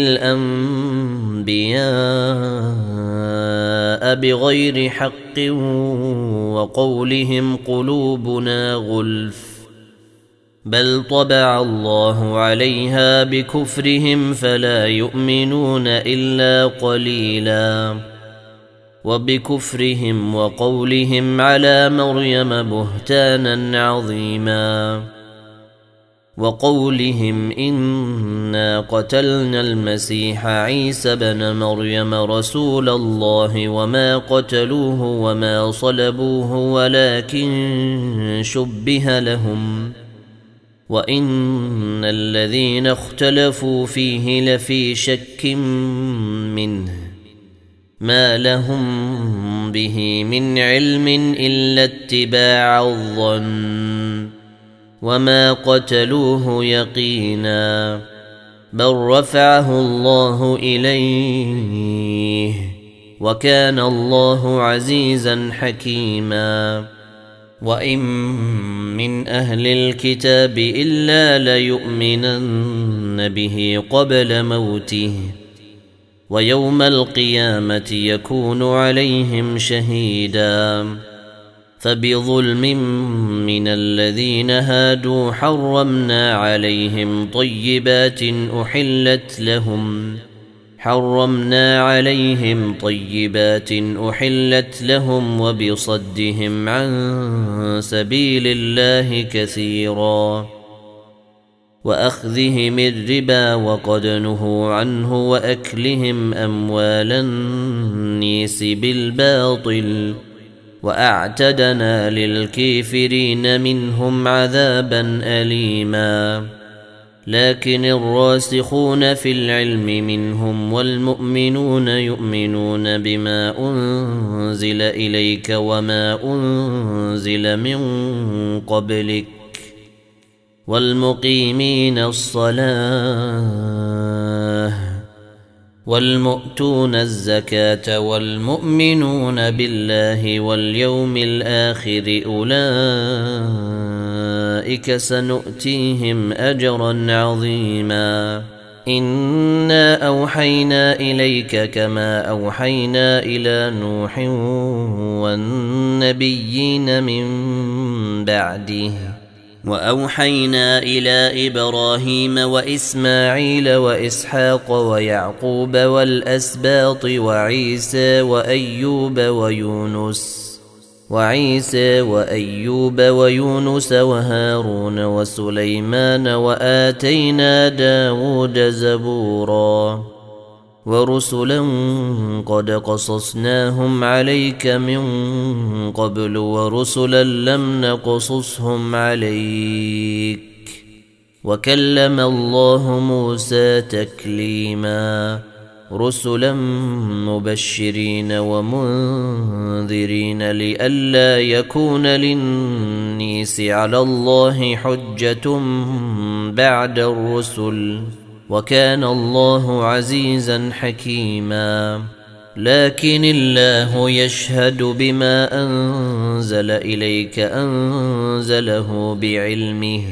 الأنبياء بغير حق وقولهم قلوبنا غلف بل طبع الله عليها بكفرهم فلا يؤمنون إلا قليلا وبكفرهم وقولهم على مريم بهتانا عظيما وقولهم إنا قتلنا المسيح عيسى بن مريم رسول الله وما قتلوه وما صلبوه ولكن شبه لهم وإن الذين اختلفوا فيه لفي شك منه ما لهم به من علم إلا اتباع الظن وما قتلوه يقينا بل رفعه الله إليه وكان الله عزيزا حكيما وإن من أهل الكتاب إلا ليؤمنن به قبل موته ويوم القيامة يكون عليهم شهيدا فبظلم من الذين هادوا حرمنا عليهم طيبات أحلت لهم حرمنا عليهم طيبات أحلت لهم وبصدهم عن سبيل الله كثيرا وأخذهم الربا وقد نهوا عنه وأكلهم أموال النيس بالباطل وأعتدنا للكافرين منهم عذابا أليما لكن الراسخون في العلم منهم والمؤمنون يؤمنون بما أنزل إليك وما أنزل من قبلك والمقيمين الصلاة والمؤتون الزكاة والمؤمنون بالله واليوم الآخر أولئك سنؤتيهم أجرا عظيما إنا أوحينا إليك كما أوحينا إلى نوح والنبيين من بعده وأوحينا إلى إبراهيم وإسماعيل وإسحاق ويعقوب والأسباط وعيسى وأيوب ويونس وعيسى وأيوب ويونس وهارون وسليمان وآتينا داود زبورا ورسلا قد قصصناهم عليك من قبل ورسلا لم نقصصهم عليك وكلم الله موسى تكليما رسلا مبشرين ومنذرين لئلا يكون للناس على الله حجة بعد الرسل وكان الله عزيزا حكيما لكن الله يشهد بما أنزل إليك أنزله بعلمه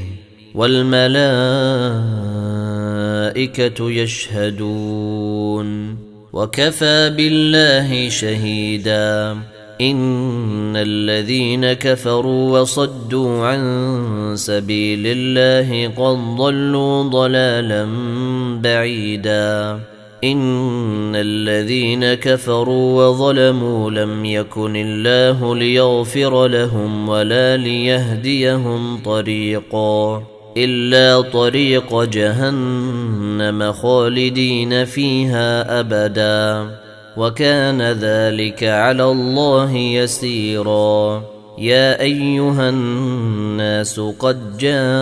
والملائكة يشهدون وكفى بالله شهيدا إن الذين كفروا وصدوا عن سبيل الله قد ضلوا ضلالا بعيدا إن الذين كفروا وظلموا لم يكن الله ليغفر لهم ولا ليهديهم طريقا إلا طريق جهنم خالدين فيها أبدا وكان ذلك على الله يسيرا يا أيها الناس قد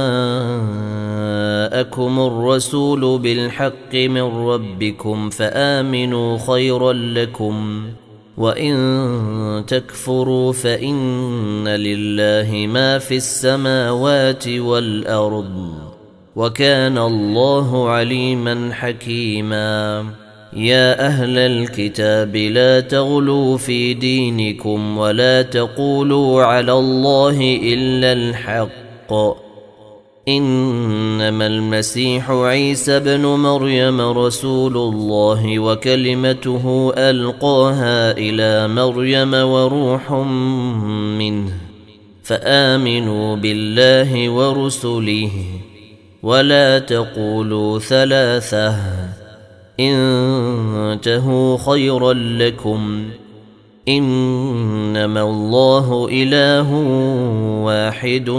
جاءكم الرسول بالحق من ربكم فآمنوا خيرا لكم وإن تكفروا فإن لله ما في السماوات والأرض وكان الله عليما حكيما يا أهل الكتاب لا تغلوا في دينكم ولا تقولوا على الله إلا الحق إنما المسيح عيسى بن مريم رسول الله وكلمته ألقاها إلى مريم وروح منه فآمنوا بالله ورسله ولا تقولوا ثلاثة انتهوا خيرا لكم إنما الله إله واحد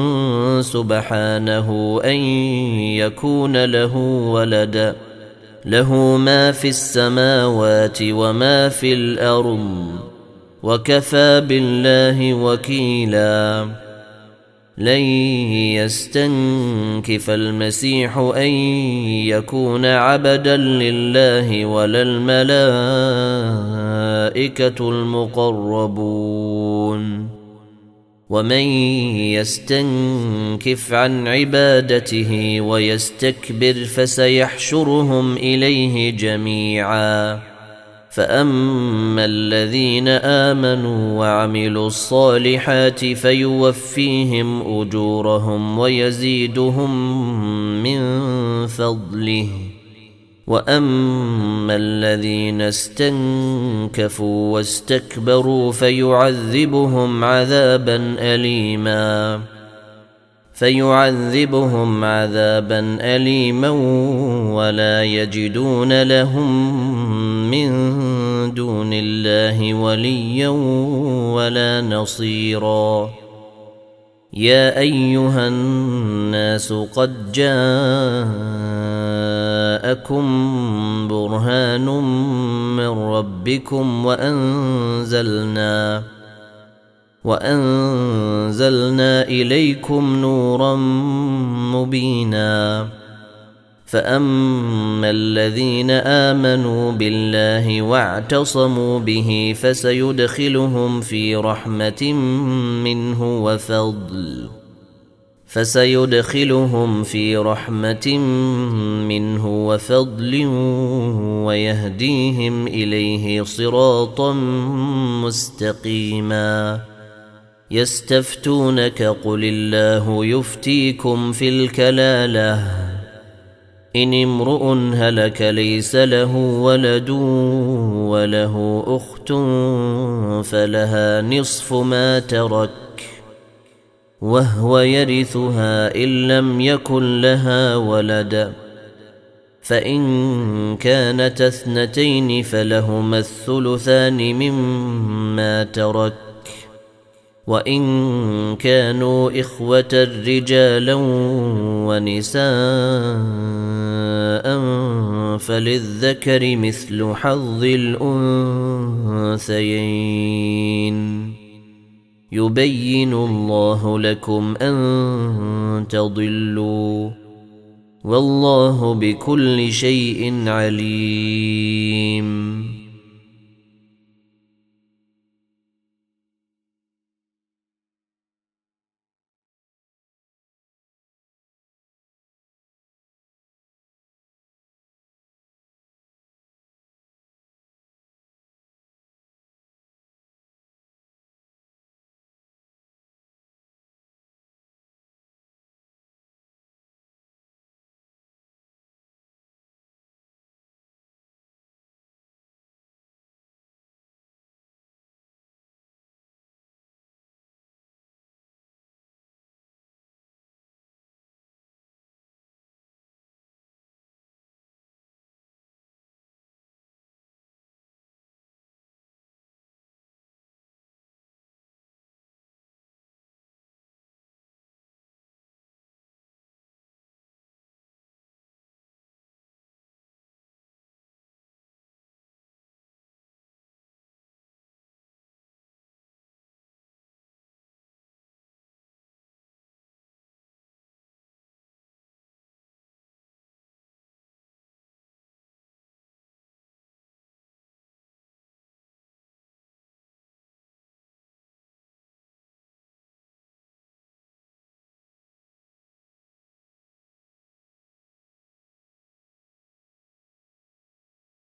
سبحانه أن يكون له ولد له ما في السماوات وما في الأرض وكفى بالله وكيلا لن يستنكف المسيح أن يكون عبدا لله ولا الملائكة المقربون ومن يستنكف عن عبادته ويستكبر فسيحشرهم إليه جميعا فأما الذين آمنوا وعملوا الصالحات فيوفيهم أجورهم ويزيدهم من فضله وأما الذين استنكفوا واستكبروا فيعذبهم عذابا أليما فيعذبهم عذابا أليما ولا يجدون لهم من دون الله وليا ولا نصيرا يا أيها الناس قد جاءكم برهان من ربكم وأنزلنا وأنزلنا إليكم نورا مبينا فأما الذين آمنوا بالله واعتصموا به فسيدخلهم في رحمة منه وفضل فسيدخلهم في رحمة منه وفضل ويهديهم إليه صراطا مستقيما يستفتونك قل الله يفتيكم في الكلالة إن امرؤ هلك ليس له ولد وله أخت فلها نصف ما ترك وهو يرثها إن لم يكن لها ولد فإن كانت اثنتين فلهما الثلثان مما ترك وإن كانوا إخوة رجالا ونساء فللذكر مثل حظ الأنثيين يبين الله لكم أن تضلوا والله بكل شيء عليم